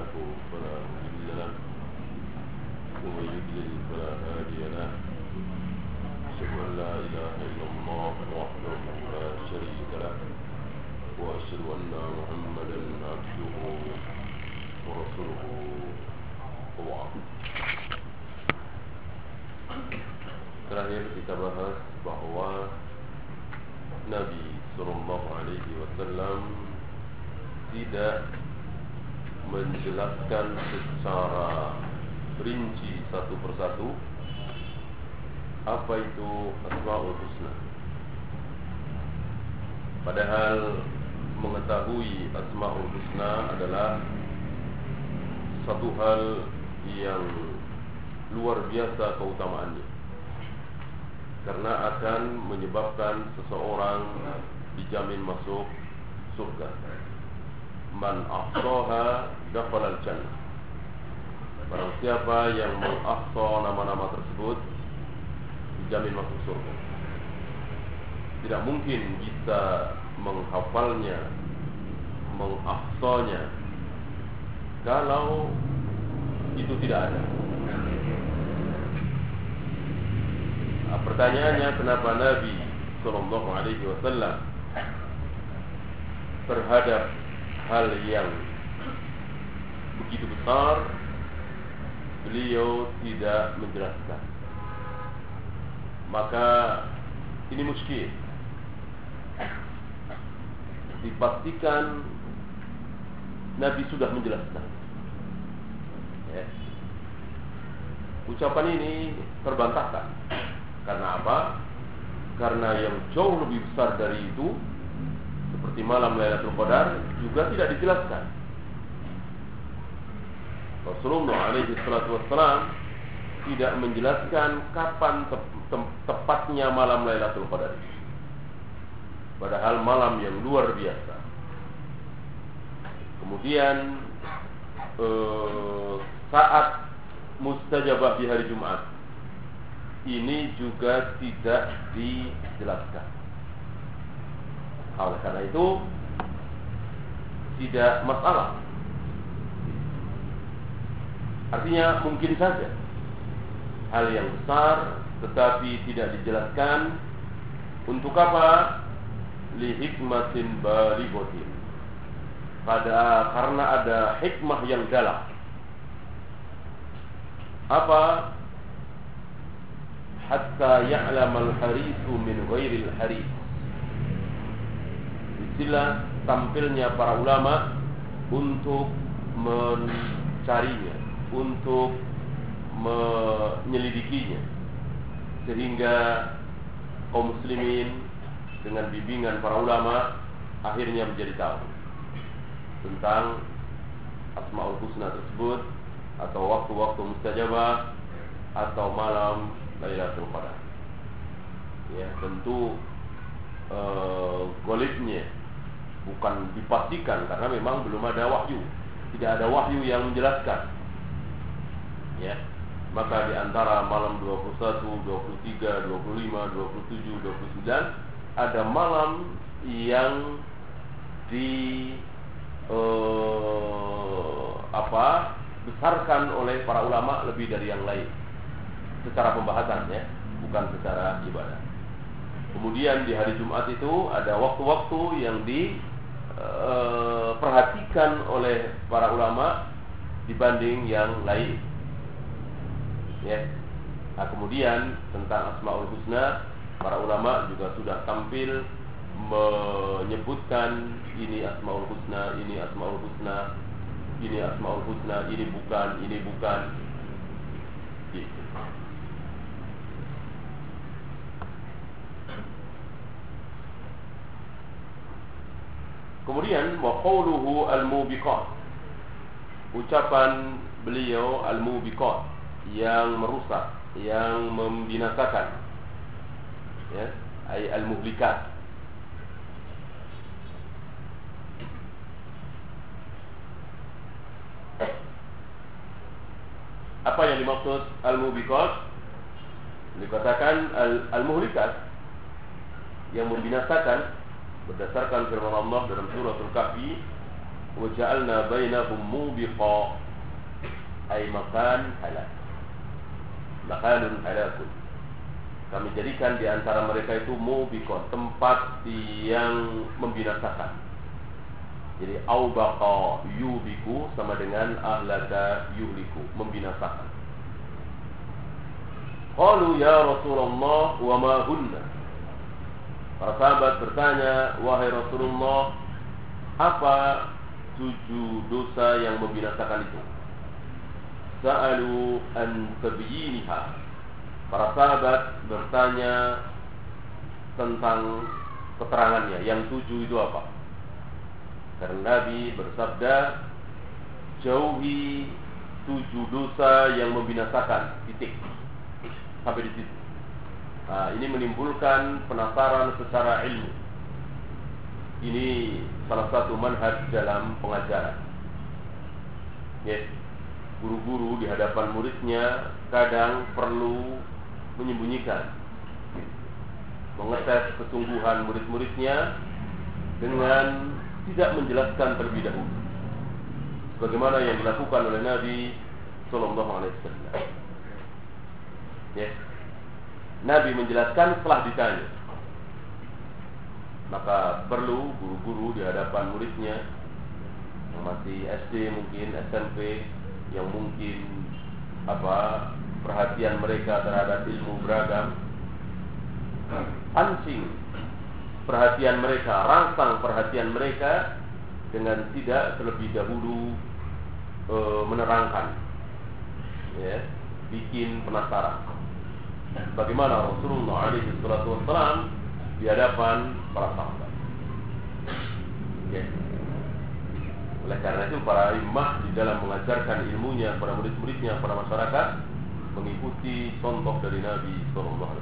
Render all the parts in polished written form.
له فلا مضل له ومن يضلل فلا هادي له أشهد أن لا إله إلا الله وحده لا شريك له وأشهد أن محمدا عبده ورسوله وبعد. Terakhir kita bahas bahwa Nabi Sallallahu Alaihi Wasallam tidak menjelaskan secara rinci satu persatu apa itu Asmaul Husna. Padahal mengetahui Asmaul Husna adalah satu hal yang luar biasa keutamaannya, karena akan menyebabkan seseorang dijamin masuk surga. Man ahsaha dakhala al-jannah. Barang siapa yang mengahsa nama-nama tersebut dijamin masuk surga. Tidak mungkin bisa menghafalnya, mengahsanya kalau itu tidak ada. Pertanyaannya, kenapa Nabi Sallallahu Alaihi Wasallam terhadap hal yang begitu besar beliau tidak menjelaskan? Maka ini muskil. Dipastikan Nabi sudah menjelaskan. Ya. Ucapan ini terbantahkan. Karena apa? Karena yang jauh lebih besar dari itu, seperti malam Lailatul Qadar, juga tidak dijelaskan. Rasulullah alaihi salatu wassalam tidak menjelaskan kapan tepatnya malam Lailatul Qadar. Padahal malam yang luar biasa. Kemudian saat mustajabah di hari Jumat ini juga tidak dijelaskan. Oleh karena itu tidak masalah. Artinya mungkin saja hal yang besar tetapi tidak dijelaskan. Untuk apa? Li hikmatin balighatin. Karena ada hikmah yang dalam. Apa? Hatta ya'lamal harisu min ghairil haris. Istilah tampilnya para ulama untuk mencarinya, untuk menyelidikinya, sehingga kaum muslimin dengan bimbingan para ulama akhirnya menjadi tahu tentang Asmaul Husna tersebut, atau waktu-waktu mustajabah, atau malam Lailatul Qadar. Ya, tentu golibnya bukan dipastikan karena memang belum ada wahyu. Tidak ada wahyu yang menjelaskan. Ya, maka di antara malam 21, 23, 25, 27, 29 ada malam yang besarkan oleh para ulama lebih dari yang lain. Secara pembahasan, ya, bukan secara ibadah. Kemudian di hari Jumat itu ada waktu-waktu yang diperhatikan oleh para ulama dibanding yang lain. Ya. Nah, kemudian tentang Asmaul Husna, para ulama juga sudah tampil menyebutkan ini Asmaul Husna, ini Asmaul Husna, ini Asmaul Husna, ini bukan, ini bukan. Gitu. Kemudian wa qawluhu al-mubiqat, ucapan beliau al-mubiqat, yang merusak, yang membinasakan, ya, ay al-muhlikat. Apa yang dimaksud al-mubiqat? Dikatakan al-muhlikat, yang membinasakan. Berdasarkan firman Allah dalam surah Al-Kahfi, وجعلنا بينهم موبقا أي مكان halak, makanun halakun. Kami jadikan di antara mereka itu mubiqon, tempat yang membinasakan. Jadi aubaqa yubiku sama dengan ahlaka yuhliku, membinasakan. Qalu ya Rasulullah wa ma hunna. Para sahabat bertanya, wahai Rasulullah, apa 7 dosa yang membinasakan itu? Sa'alu an tabyiniha. Para sahabat bertanya tentang keterangannya. Yang 7 itu apa? Karena Nabi bersabda, jauhi 7 dosa yang membinasakan. Titik. Sampai di situ. Nah, ini menimbulkan penasaran secara ilmu. Ini salah satu manhaj dalam pengajaran. Guru-guru di hadapan muridnya kadang perlu menyembunyikan, mengetes kesungguhan murid-muridnya dengan tidak menjelaskan terlebih dahulu, bagaimana yang dilakukan oleh Nabi Sallallahu Alaihi Wasallam. Nabi menjelaskan setelah ditanya. Maka perlu guru-guru di hadapan muridnya yang masih SD mungkin, SMP, yang mungkin perhatian mereka terhadap ilmu beragam, pancing perhatian mereka, rangsang perhatian mereka dengan tidak terlebih dahulu menerangkan, bikin penasaran. Bagaimana Rasulullah SAW di hadapan para sahabat. Oleh karena itu para imam di dalam mengajarkan ilmunya pada murid-muridnya, pada masyarakat, mengikuti contoh dari Nabi SAW.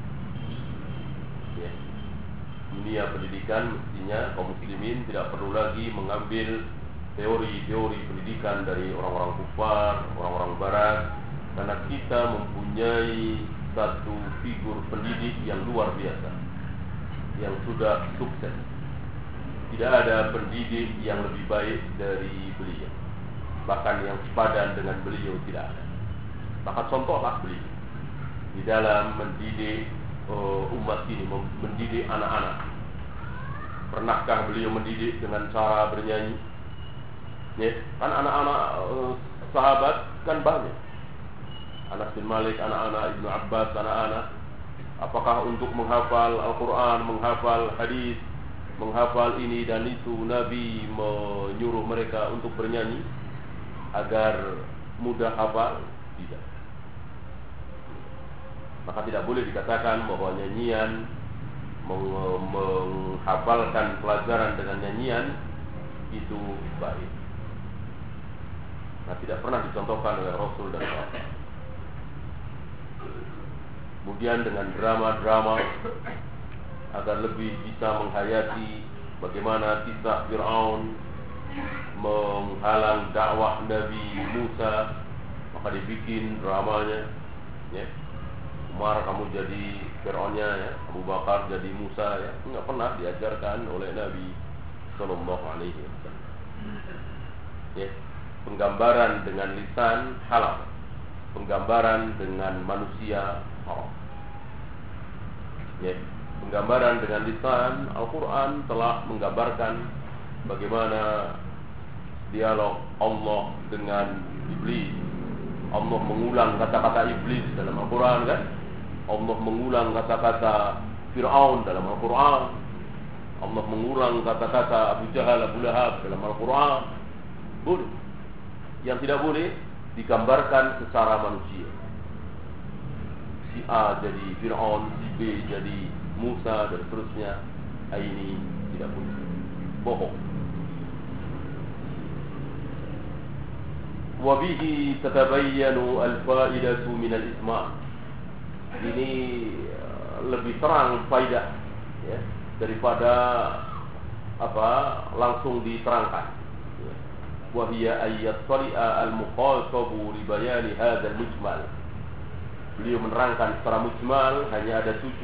Dunia pendidikan mestinya kaum muslimin tidak perlu lagi mengambil teori-teori pendidikan dari orang-orang kufar, orang-orang barat, karena kita mempunyai satu figur pendidik yang luar biasa, yang sudah sukses. Tidak ada pendidik yang lebih baik dari beliau, bahkan yang sepadan dengan beliau tidak ada. Maka contohlah beliau di dalam mendidik umat ini, mendidik anak-anak. Pernahkah beliau mendidik dengan cara bernyanyi? Kan anak-anak sahabat kan banyak. Anas bin Malik, anak-anak Ibnu Abbas, anak-anak. Apakah untuk menghafal Al-Quran, menghafal hadis, menghafal ini dan itu, Nabi menyuruh mereka untuk bernyanyi agar mudah hafal? Tidak. Maka tidak boleh dikatakan bahwa nyanyian, menghafalkan pelajaran dengan nyanyian itu baik. Nah, tidak pernah dicontohkan oleh Rasul dan sahabat. Kemudian dengan drama-drama agar lebih bisa menghayati bagaimana kisah Fir'aun menghalang dakwah Nabi Musa, maka dibikin dramanya. Umar kamu jadi Fir'aunnya, Abu Bakar jadi Musa, Enggak pernah diajarkan oleh Nabi Sallallahu Alaihi Wasallam. Penggambaran dengan lisan halal, penggambaran dengan manusia haram. Penggambaran dengan lisan, Al-Quran telah menggambarkan bagaimana dialog Allah dengan iblis. Allah mengulang kata-kata iblis dalam Al-Quran, kan? Allah mengulang kata-kata Fir'aun dalam Al-Quran. Allah mengulang kata-kata Abu Jahal, Abu Lahab dalam Al-Quran. Boleh. Yang tidak boleh digambarkan secara manusia. Si A jadi Fir'aun, si B jadi Musa dan seterusnya. Ini tidak boleh. Bohong. Wabihi tatabayyanu al-faidatu min al-isma'. Ini lebih terang faidah daripada langsung diterangkan. Wa hiya ayat sari'a al-muqasabu li bayani hadzal mujmal. Beliau menerangkan secara mujmal hanya ada 7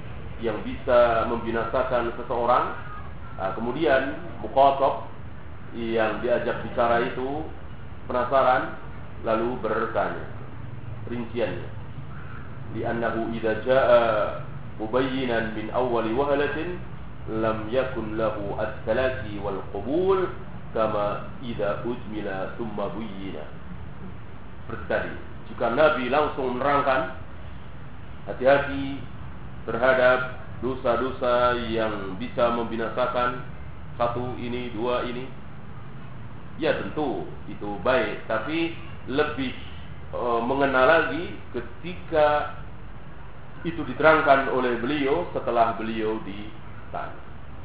yang bisa membinasakan seseorang. Kemudian muqasab yang diajak bicara itu penasaran, lalu bertanya rinciannya. Li'annahu idza jaa'a mubayyinan min awwali wahlatin lam yakun lahu at-talaqi wal qabul kama idza ujmila thumma buyyina. Seperti tadi, jika Nabi langsung menerangkan hati-hati terhadap dosa-dosa yang bisa membinasakan, satu ini, dua ini, ya tentu itu baik, tapi lebih mengenal lagi ketika itu diterangkan oleh beliau setelah beliau ditanya.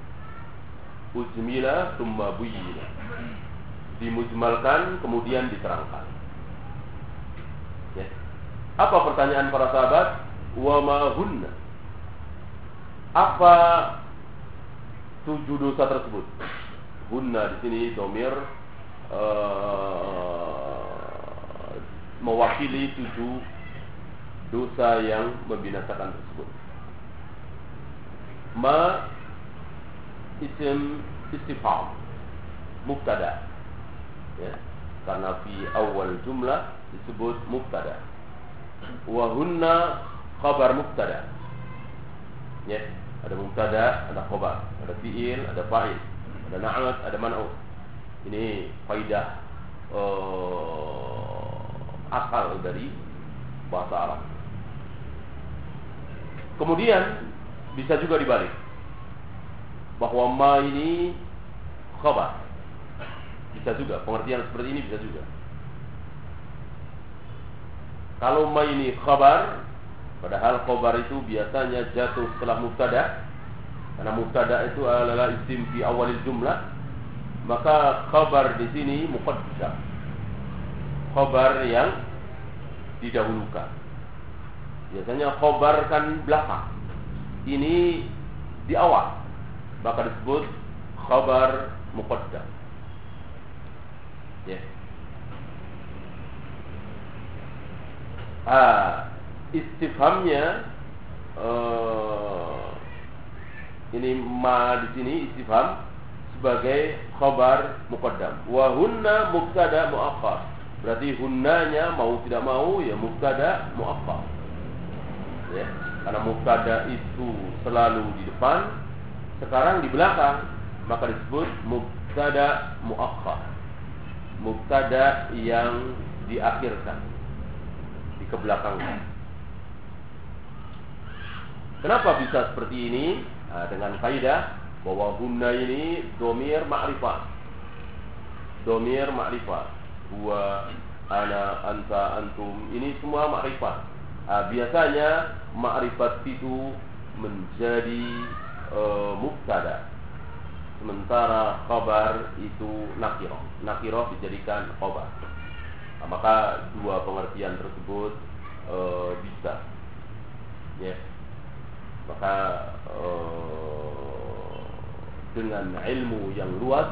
Ujmila thumma buyyina, dimujmalkan kemudian diterangkan. Ya. Apa pertanyaan para sahabat? Wa ma hunna, apa 7 dosa tersebut? Hunna di sini dhamir mewakili 7 dosa yang membinasakan tersebut. Ma isim istifham mubtada, ya, karena fi awal jumlah disebut mubtada. Wa hunna khabar mubtada, ya, ada mubtada, ada khabar, ada fiil, ada fa'il, ada na'at, ada man'ut. Ini faidah asal dari bahasa Arab. Kemudian bisa juga dibalik, bahwa ma ini khabar. Bisa juga, pengertian seperti ini bisa juga. Kalau ma ini khabar, padahal khabar itu biasanya jatuh setelah mubtada, karena mubtada itu adalah isim fi awalil jumlah, maka khabar di sini muqaddam, khabar yang didahulukan. Biasanya khabar kan belakang, ini di awal, maka disebut khabar muqaddam. Ya. Istifhamnya ini ma di sini istifham sebagai khabar muqaddam. Wa hunna mubtada muakhkhar. Berarti hunnanya mau tidak mau ya mubtada muakhkhar. Ya, karena mubtada itu selalu di depan, sekarang di belakang, maka disebut mubtada muakhkhar. Mubtada yang diakhirkan, di kebelakangkan. Kenapa bisa seperti ini? Nah, dengan kaidah bahwa hunna ini dhamir ma'rifat. Dhamir ma'rifat. Huwa, ana, anta, antum, ini semua ma'rifat. Biasanya ma'rifat itu menjadi mubtada, sementara khabar itu nakirah. Nakirah dijadikan khabar. Maka dua pengertian tersebut bisa, ya. Maka dengan ilmu yang luas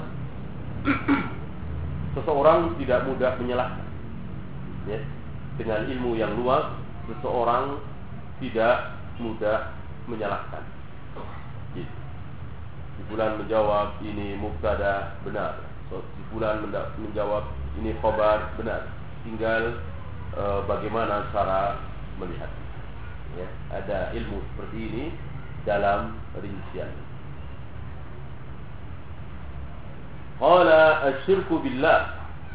seseorang tidak mudah menyalahkan, ya. Dengan ilmu yang luas seseorang tidak mudah menyalahkan. Gitu. Si fulan menjawab ini mubtada, benar. Si fulan menjawab ini khabar, benar. Tinggal bagaimana cara melihat. Ya, ada ilmu seperti ini dalam rincian. Qala asyirku billah.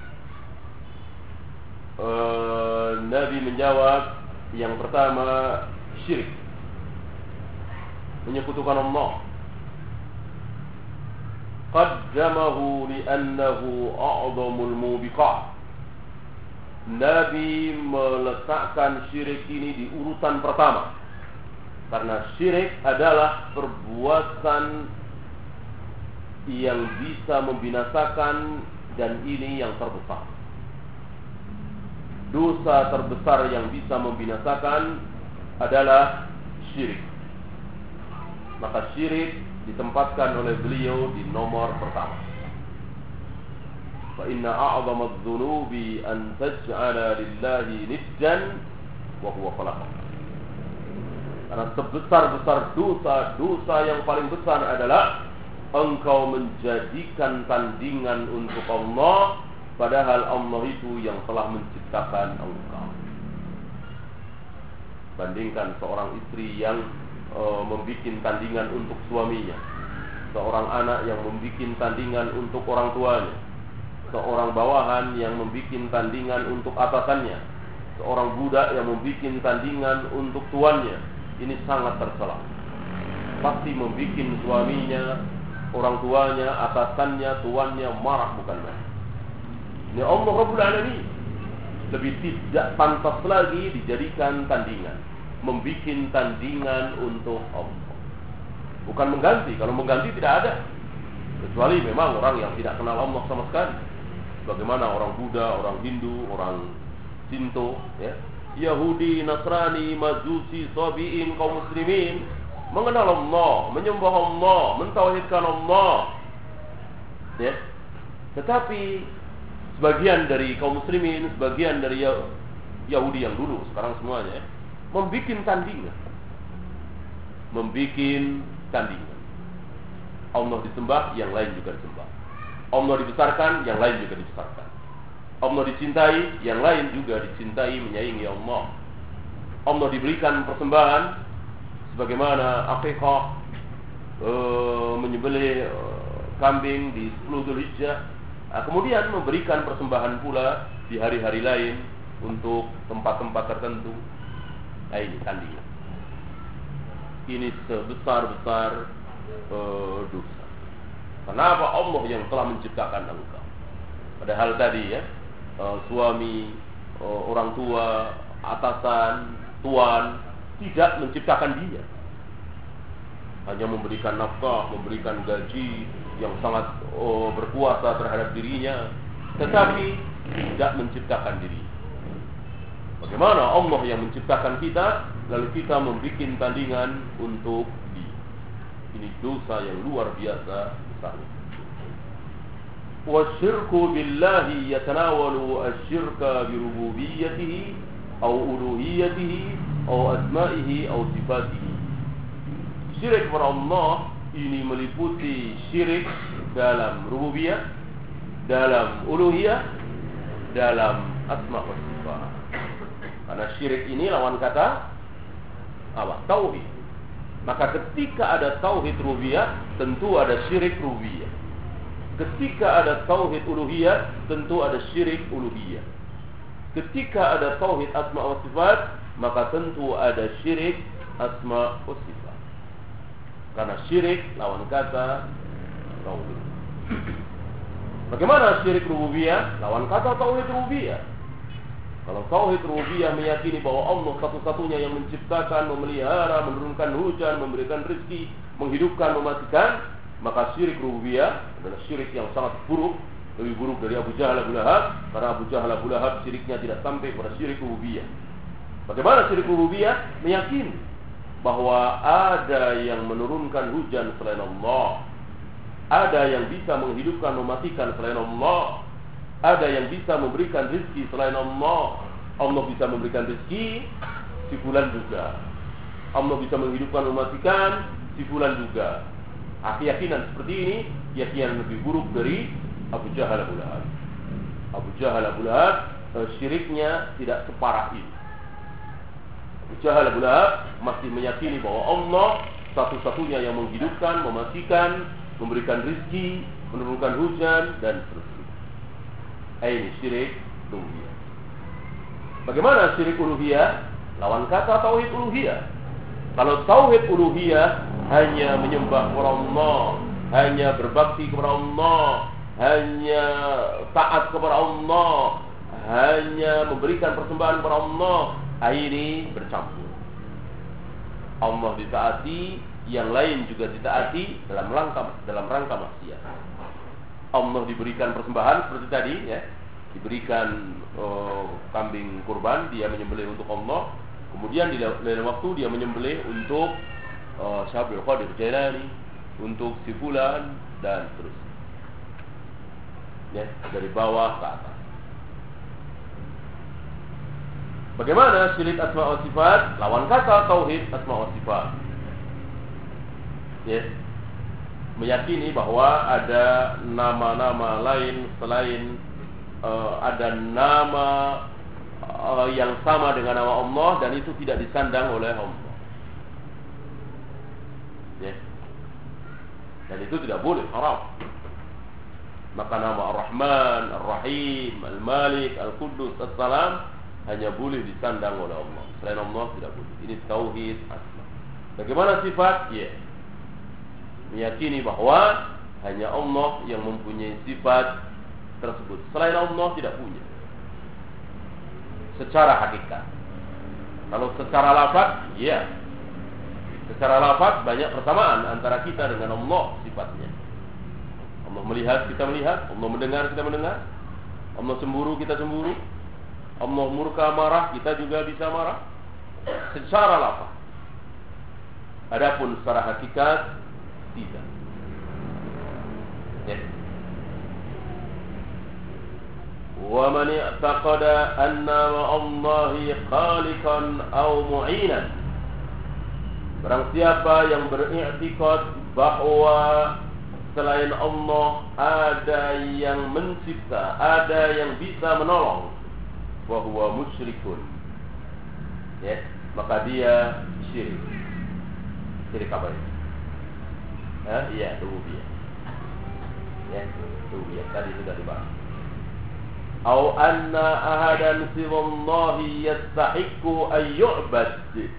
Nabi menjawab yang pertama syirik, menyekutukan Allah. Qaddamahu li'annahu a'zamul mubiqat. Nabi meletakkan syirik ini di urutan pertama, karena syirik adalah perbuatan yang bisa membinasakan, dan ini yang terbesar. Dosa terbesar yang bisa membinasakan adalah syirik. Maka syirik ditempatkan oleh beliau di nomor pertama. Fa inna a'zama adh-dhunubi an taj'ala lillahi niddan wa huwa khalaqak. Karena sebesar-besar dosa yang paling besar adalah engkau menjadikan tandingan untuk Allah, padahal Allah itu yang telah menciptakan engkau. Bandingkan seorang istri yang membuat tandingan untuk suaminya, seorang anak yang membuat tandingan untuk orang tuanya, seorang bawahan yang membuat tandingan untuk atasannya, seorang budak yang membuat tandingan untuk tuannya. Ini sangat tercela. Pasti membuat suaminya, orang tuanya, atasannya, tuannya marah bukan main. Ini Allah Rabbul Alamin. Lebih tidak pantas lagi dijadikan tandingan, membuat tandingan untuk Allah. Bukan mengganti. Kalau mengganti tidak ada, kecuali memang orang yang tidak kenal Allah sama sekali. Bagaimana orang Buddha, orang Hindu, orang Sinto, ya, Yahudi, Nasrani, Majusi, Sabi'in, kaum muslimin mengenal Allah, menyembah Allah, mentauhidkan Allah, ya. Tetapi sebagian dari kaum muslimin, sebagian dari Yahudi yang dulu, sekarang semuanya, ya, membuat tandingan. Allah disembah, yang lain juga disembah. Allah dibesarkan, yang lain juga dibesarkan. Allah dicintai, yang lain juga dicintai, menyayangi Allah. Allah diberikan persembahan, sebagaimana akikah, menyembelih kambing di 10 Dzulhijjah. Kemudian memberikan persembahan pula di hari-hari lain untuk tempat-tempat tertentu. Nah, ini tandingan. Ini sebesar-besar dosa. Kenapa? Allah yang telah menciptakan engkau. Padahal tadi, ya, suami, orang tua, atasan, tuan tidak menciptakan dia. Hanya memberikan nafkah, memberikan gaji yang sangat berkuasa terhadap dirinya, tetapi tidak menciptakan diri. Bagaimana Allah yang menciptakan kita, lalu kita membuat tandingan untuk dia? Ini dosa yang luar biasa besar. والشرك بالله يتناول الشرك بربوبيته أو ألوهيته أو أسمائه أو صفاته. Syirik kepada Allah ini meliputi syirik dalam rububiyah, dalam uluhiyah, dalam asma wa sifat. Karena syirik ini lawan kata apa? Tauhid. Maka ketika ada tauhid rububiyah, tentu ada syirik rububiyah. Ketika ada tauhid uluhiyah, tentu ada syirik uluhiyah. Ketika ada tauhid asma wa sifat, maka tentu ada syirik asma wa sifat. Karena syirik lawan kata tauhid. Bagaimana syirik rububiyah? Lawan kata tauhid rububiyah. Kalau tauhid rububiyah meyakini bahwa Allah satu-satunya yang menciptakan, memelihara, menurunkan hujan, memberikan rezeki, menghidupkan, mematikan, maka syirik rububiyah adalah syirik yang sangat buruk, lebih buruk dari Abu Jahal Abu Lahab, karena Abu Jahal Abu Lahab syiriknya tidak sampai pada syirik rububiyah. Bagaimana syirik rububiyah? Meyakini bahwa ada yang menurunkan hujan selain Allah, ada yang bisa menghidupkan, mematikan selain Allah, ada yang bisa memberikan rezeki selain Allah. Allah bisa memberikan rezeki, si fulan juga. Allah bisa menghidupkan, mematikan, si fulan juga. Keyakinan seperti ini keyakinan lebih buruk dari Abu Jahal Abu Lahab. Abu Jahal Abu Lahab syiriknya tidak separah ini. Abu Jahal Abu Lahab masih meyakini bahwa Allah satu-satunya yang menghidupkan, mematikan, memberikan rezeki, menurunkan hujan, dan seterusnya. Ini syirik uluhiyah. Bagaimana syirik uluhiyah? Lawan kata tauhid uluhiyah. Kalau tauhid uluhiyah hanya menyembah kepada Allah, hanya berbakti kepada Allah, hanya taat kepada Allah, hanya memberikan persembahan kepada Allah, ini bercampur. Allah ditaati, yang lain juga ditaati dalam rangka maksiat. Allah diberikan persembahan seperti tadi, ya, diberikan kambing kurban, dia menyembelih untuk Allah. Kemudian di lain waktu dia menyembelih untuk Syekh Abdul Qadir Jailani, untuk si fulan, dan seterusnya, ya, dari bawah ke atas. Bagaimana syirik asma wa sifat? Lawan kata tauhid asma wa sifat, ya, meyakini bahwa ada nama-nama lain selain ada nama yang sama dengan nama Allah dan itu tidak disandang oleh Allah. Ya. Dan itu tidak boleh, haram. Maka nama Ar-Rahman, Ar-Rahim, Al-Malik, Al-Quddus, As-Salam hanya boleh disandang oleh Allah. Selain Allah tidak boleh. Ini tauhid asma. Bagaimana sifat? Ya, meyakini bahwa hanya Allah yang mempunyai sifat tersebut. Selain Allah tidak punya. Secara hakikat. Kalau secara lafaz, ya. Secara lafaz banyak persamaan antara kita dengan Allah sifatnya. Allah melihat, kita melihat. Allah mendengar, kita mendengar. Allah cemburu, kita cemburu. Allah murka, marah, kita juga bisa marah. Secara lafaz. Adapun secara hakikat tidak. Ya. Wa man i'taqada anna ma'allahi khaliqan aw mu'inan. Barang siapa yang beriktikad bahwa selain Allah ada yang mencipta, ada yang bisa menolong, bahwa musyrikun, ya, maka dia syirik. Syirik apa ini? Iya, rububiyah. Ya, rububiyah tadi sudah dibahas. Au anna ahadan siwallahi yastahiqqu an yu'bad.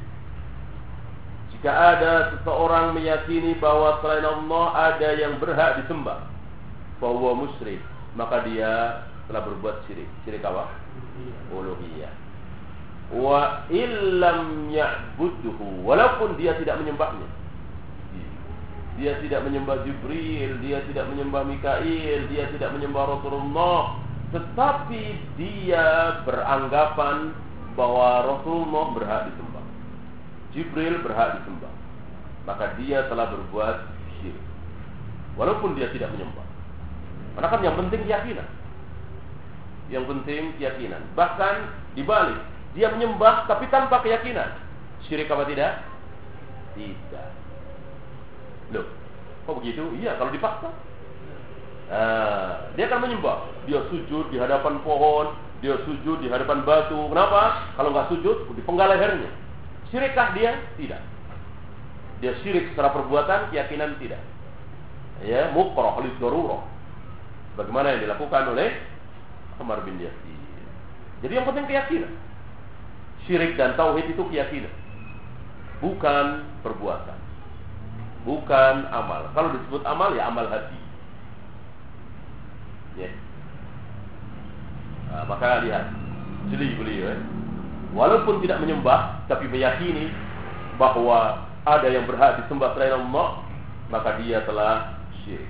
Jika ada seseorang meyakini bahwa selain Allah ada yang berhak disembah, bahwa musyrik, maka dia telah berbuat syirik. Syirik apa? Uluhiyah. Wa illam ya'budhu, walaupun dia tidak menyembahnya. Dia tidak menyembah Jibril, dia tidak menyembah Mikail, dia tidak menyembah Rasulullah, tetapi dia beranggapan bahwa Rasulullah berhak disembah, Jibril berhak disembah, maka dia telah berbuat syirik. Walaupun dia tidak menyembah. Karena kan yang penting keyakinan. Yang penting keyakinan. Bahkan dibalik, dia menyembah tapi tanpa keyakinan. Syirik apa tidak? Tidak. Loh, kok begitu? Iya, kalau dipaksa. Dia akan menyembah. Dia sujud di hadapan pohon, dia sujud di hadapan batu. Kenapa? Kalau nggak sujud, dipenggal lehernya. Syirikkah dia? Tidak. Dia syirik secara perbuatan, keyakinan tidak. Ya, mukrah li darurah. Bagaimana yang dilakukan oleh Ammar bin Yasir. Jadi yang penting keyakinan. Syirik dan tauhid itu keyakinan, bukan perbuatan, bukan amal. Kalau disebut amal, ya amal hati. Ya. Maka lihat, jeli beliau, walaupun tidak menyembah, tapi meyakini bahwa ada yang berhak disembah selain Allah, maka dia telah syirik.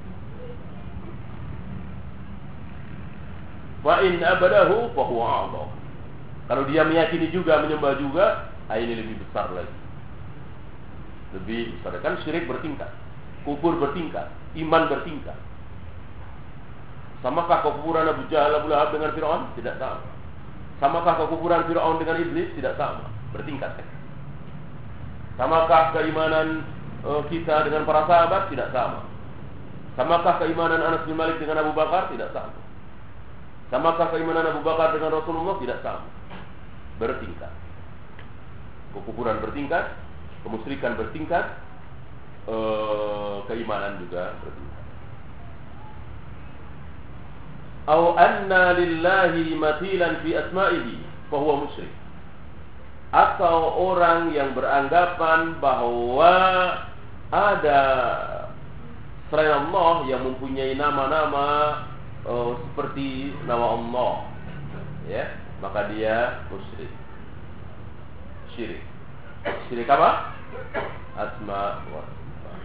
Wa in abadahu fa huwa a'dham. Kalau dia meyakini juga, menyembah juga, ini lebih besar lagi. Lebih besar. Kan syirik bertingkat, kufur bertingkat, iman bertingkat. Samakah kekufuran Abu Jahal, Abu Lahab dengan Fir'aun? Tidak sama. Samakah kekufuran Fir'aun dengan Iblis? Tidak sama. Bertingkat. Samakah keimanan kita dengan para sahabat? Tidak sama. Samakah keimanan Anas bin Malik dengan Abu Bakar? Tidak sama. Samakah keimanan Abu Bakar dengan Rasulullah? Tidak sama. Bertingkat. Kekufuran bertingkat, kemusyrikan bertingkat, keimanan juga bertingkat. Au anna lillahi mathilan fi asma'ihi fa huwa musyrik. Atau orang yang beranggapan bahwa ada selain Allah yang mempunyai nama-nama seperti nama Allah, ya, maka dia musyrik. Syirik. Syirik apa? Asma wa sifat.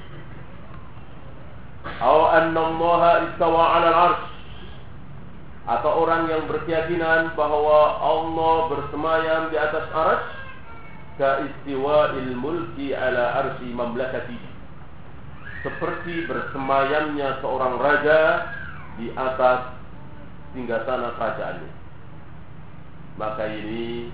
Au anna Allah istawa 'ala al-'arsy. Atau orang yang berkeyakinan bahwa Allah bersemayam di atas arsy, ka istiwa'il mulki 'ala arsy mamlakati. Seperti bersemayamnya seorang raja di atas singgasana kerajaannya. Maka ini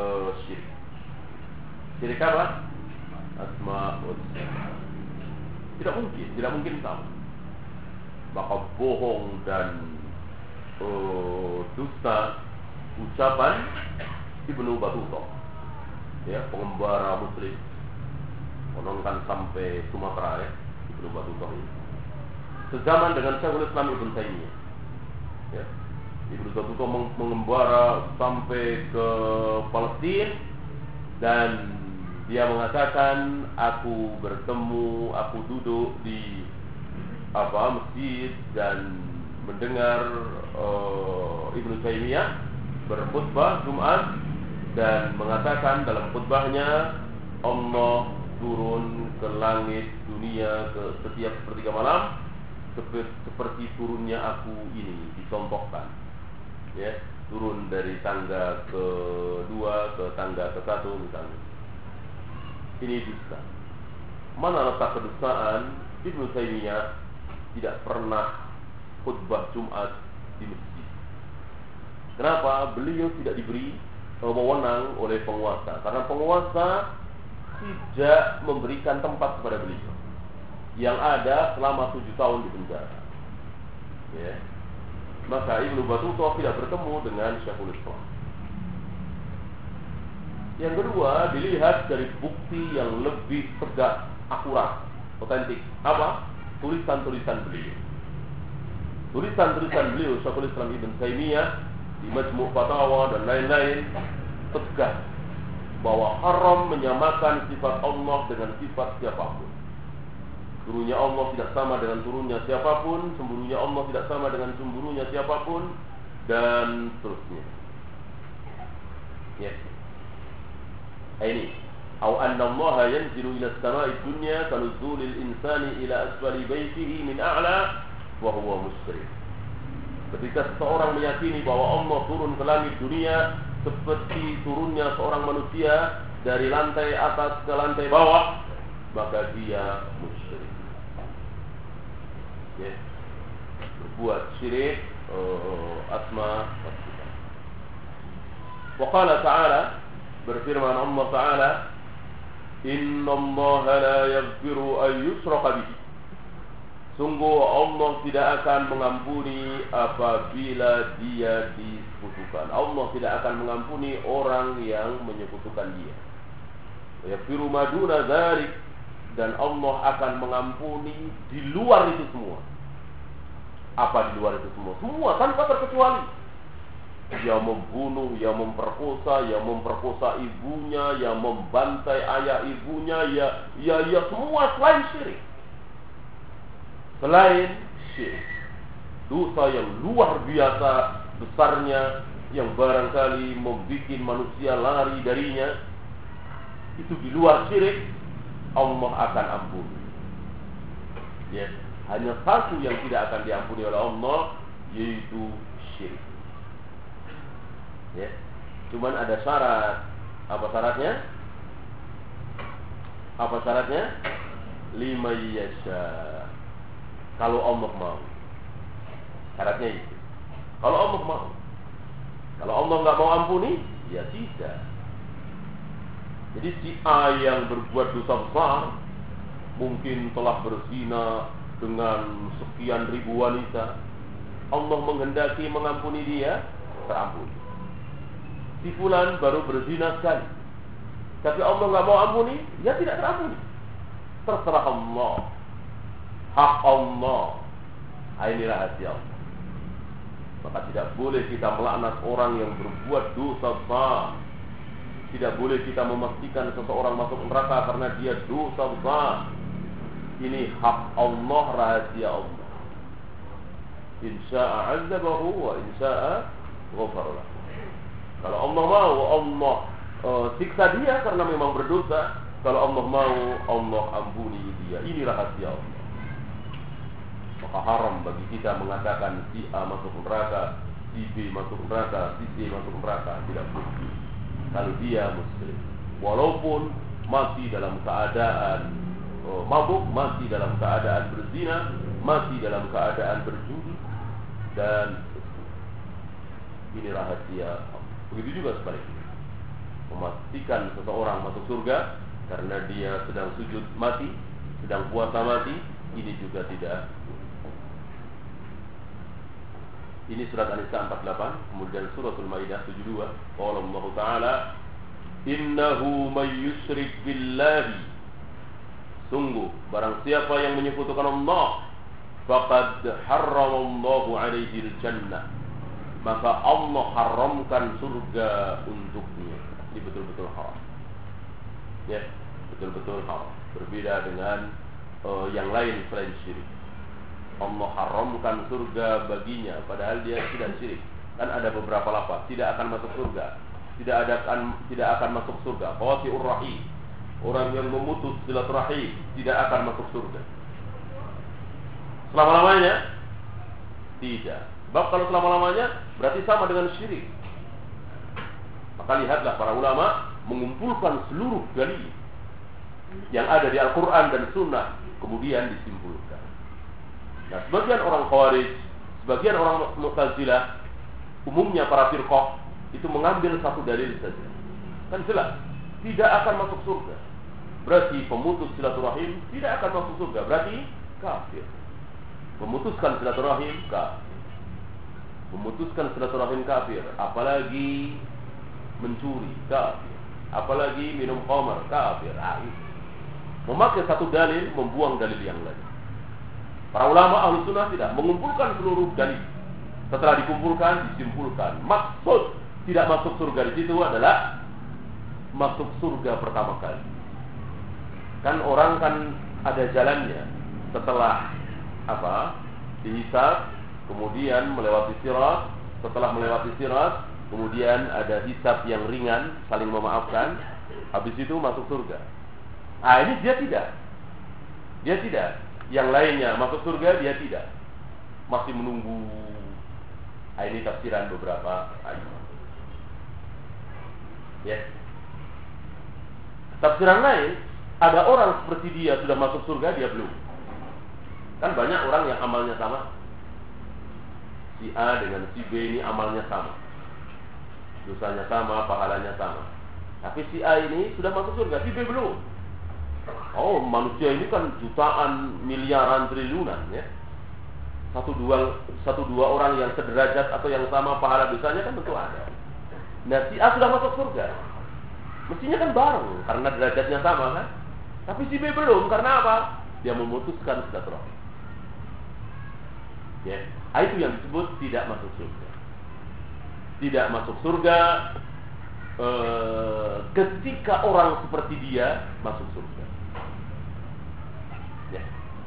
syirik. Syirik apa? Asma wa sifat. Tidak mungkin sama. Maka bohong dan dusta ucapan Ibnu Battuta, ya, pengembara Muslim, menonkan sampai Sumatera, ya, Ibnu Battuta ini. Sezaman dengan Syekhul Islam Ibnu Taimiyah, ya. Ibnu Battuta mengembara sampai ke Palestina dan dia mengatakan, aku duduk di masjid dan mendengar Ibnu Taimiyah berkhutbah Jumat dan mengatakan dalam khutbahnya, Allah turun ke langit dunia ke setiap sepertiga malam seperti turunnya aku ini, dicontohkan, ya, turun dari tangga kedua ke tangga ke-1 misalnya. Ini dusta. Mana letak kedustaan? Ibnu Taimiyah tidak pernah khutbah Jumat di masjid. Kenapa? Beliau tidak diberi wewenang oleh penguasa, karena penguasa tidak memberikan tempat kepada beliau. Yang ada selama 7 tahun di penjara, ya. Maka Ibnu Battuta tidak bertemu dengan Syekhul Islam. Yang kedua, dilihat dari bukti yang lebih tegas, akurat, otentik. Apa? Tulisan-tulisan beliau. Tulisan-tulisan beliau, Syekhul Islam Ibn Taimiyah, di Majmu' Fatawa dan lain-lain, tegas bahwa haram menyamakan sifat Allah dengan sifat siapapun. Turunnya Allah tidak sama dengan turunnya siapapun, cemburunya Allah tidak sama dengan cemburunya siapapun, dan seterusnya. Ya. Ini, atau anna Allah yanzilu ila as-sama'i dunya kanuzulil insani ila asfali baitihi min a'la wa huwa musyrik. Ketika seseorang meyakini bahwa Allah turun ke langit dunia seperti turunnya seorang manusia dari lantai atas ke lantai bawah, maka dia musyrik. Ya. Berbuat syirik asma wa sifat. Wa qala ta'ala, berfirman Allah Ta'ala, Inna Allah la yaghfiru an yushraka bihi. Sungguh Allah tidak akan mengampuni apabila dia disekutukan. Allah tidak akan mengampuni orang yang menyekutukan dia. Yaghfiru ma duna dzalik, dan Allah akan mengampuni di luar itu semua. Apa di luar itu semua? Semua tanpa terkecuali. Yang membunuh, yang memperkosa ibunya, yang membantai ayah ibunya, ya semua selain syirik. Selain syirik, dosa yang luar biasa besarnya, yang barangkali membuat manusia lari darinya, itu di luar syirik, Allah akan ampuni. Ya, hanya satu yang tidak akan diampuni oleh Allah, yaitu syirik. Ya, cuman ada syarat. Apa syaratnya? Apa syaratnya? Lima yasha. Kalau Allah mau. Syaratnya itu. Kalau Allah mau. Kalau Allah nggak mau ampuni, ya tidak. Jadi si A yang berbuat dosa besar, mungkin telah berzina dengan sekian ribu wanita, Allah menghendaki mengampuni dia, terampuni. Si fulan baru berzina sekali, tapi Allah nggak mau ampuni, ya tidak terampuni. Terserah Allah, hak Allah. Ini rahasia Allah. Maka tidak boleh kita melaknat orang yang berbuat dosa besar. Tidak boleh kita memastikan seseorang masuk neraka karena dia dosa besar. Ini hak Allah, rahasia Allah. Insya'a azabahu wa insya'a ghafara lahu. Kalau Allah mau, Allah siksa dia karena memang berdosa. Kalau Allah mau, Allah ampuni dia. Ini rahasia Allah. Maka haram bagi kita mengatakan si A masuk neraka, si B masuk neraka, si C masuk neraka. Tidak boleh. Kalau dia muslim, walaupun masih dalam keadaan mabuk, masih dalam keadaan berzina, masih dalam keadaan berjudi, dan ini rahasia. Begitu juga sebaliknya. Memastikan seseorang masuk surga karena dia sedang sujud mati, sedang puasa mati, ini juga tidak. Ini surat An-Nisa 48, kemudian suratul Maidah 72. Qala Allah Ta'ala, innahu may yusyrik billahi, sungguh barang siapa yang menyekutukan Allah, faqad harramallahu alaihi al-jannah, maka Allah haramkan surga untuknya. Ini betul-betul haram. Ya, betul-betul haram. Berbeda dengan yang lain selain syirik. Allah haramkan surga baginya padahal dia tidak syirik. Kan ada beberapa lafaz tidak akan masuk surga, tidak akan masuk surga. Qati'ur rahim, orang yang memutus silaturahim tidak akan masuk surga selama-lamanya. Tidak. Sebab kalau selama-lamanya berarti sama dengan syirik. Maka lihatlah para ulama mengumpulkan seluruh dalil yang ada di Al-Quran dan Sunnah, kemudian disimpulkan. Nah, sebagian orang Khawarij, sebagian orang Mu'tazilah, umumnya para firqah itu mengambil satu dalil saja. Kan jelas tidak akan masuk surga. Berarti pemutus silaturahim tidak akan masuk surga, berarti kafir. Memutuskan silaturahim kafir. Memutuskan silaturahim kafir, apalagi mencuri kafir, apalagi minum khamar kafir. Memakai satu dalil membuang dalil yang lain. Para ulama ahli sunnah tidak mengumpulkan seluruh dalil. Setelah dikumpulkan, disimpulkan maksud tidak masuk surga di situ adalah masuk surga pertama kali. Kan orang kan ada jalannya setelah dihisab, kemudian melewati sirat. Setelah melewati sirat, kemudian ada hisab yang ringan, saling memaafkan. Habis itu masuk surga. Ini dia tidak. Dia tidak. Yang lainnya masuk surga, dia tidak. Masih menunggu. Ini tafsiran beberapa ayat. Ya. Tafsiran lain, ada orang seperti dia sudah masuk surga, dia belum. Kan banyak orang yang amalnya sama. Si A dengan si B ini amalnya sama, dosanya sama, pahalanya sama. Tapi si A ini sudah masuk surga, si B belum. Manusia ini kan jutaan, miliaran, triliunan ya. Satu dua orang yang sederajat atau yang sama pahala dosanya kan tentu ada. Nah, si A sudah masuk surga, mestinya kan bareng karena derajatnya sama kan. Tapi si B belum, karena apa? Dia memutuskan silaturahim. Ya, itu yang disebut tidak masuk surga. Tidak masuk surga ketika orang seperti dia masuk surga. Ya.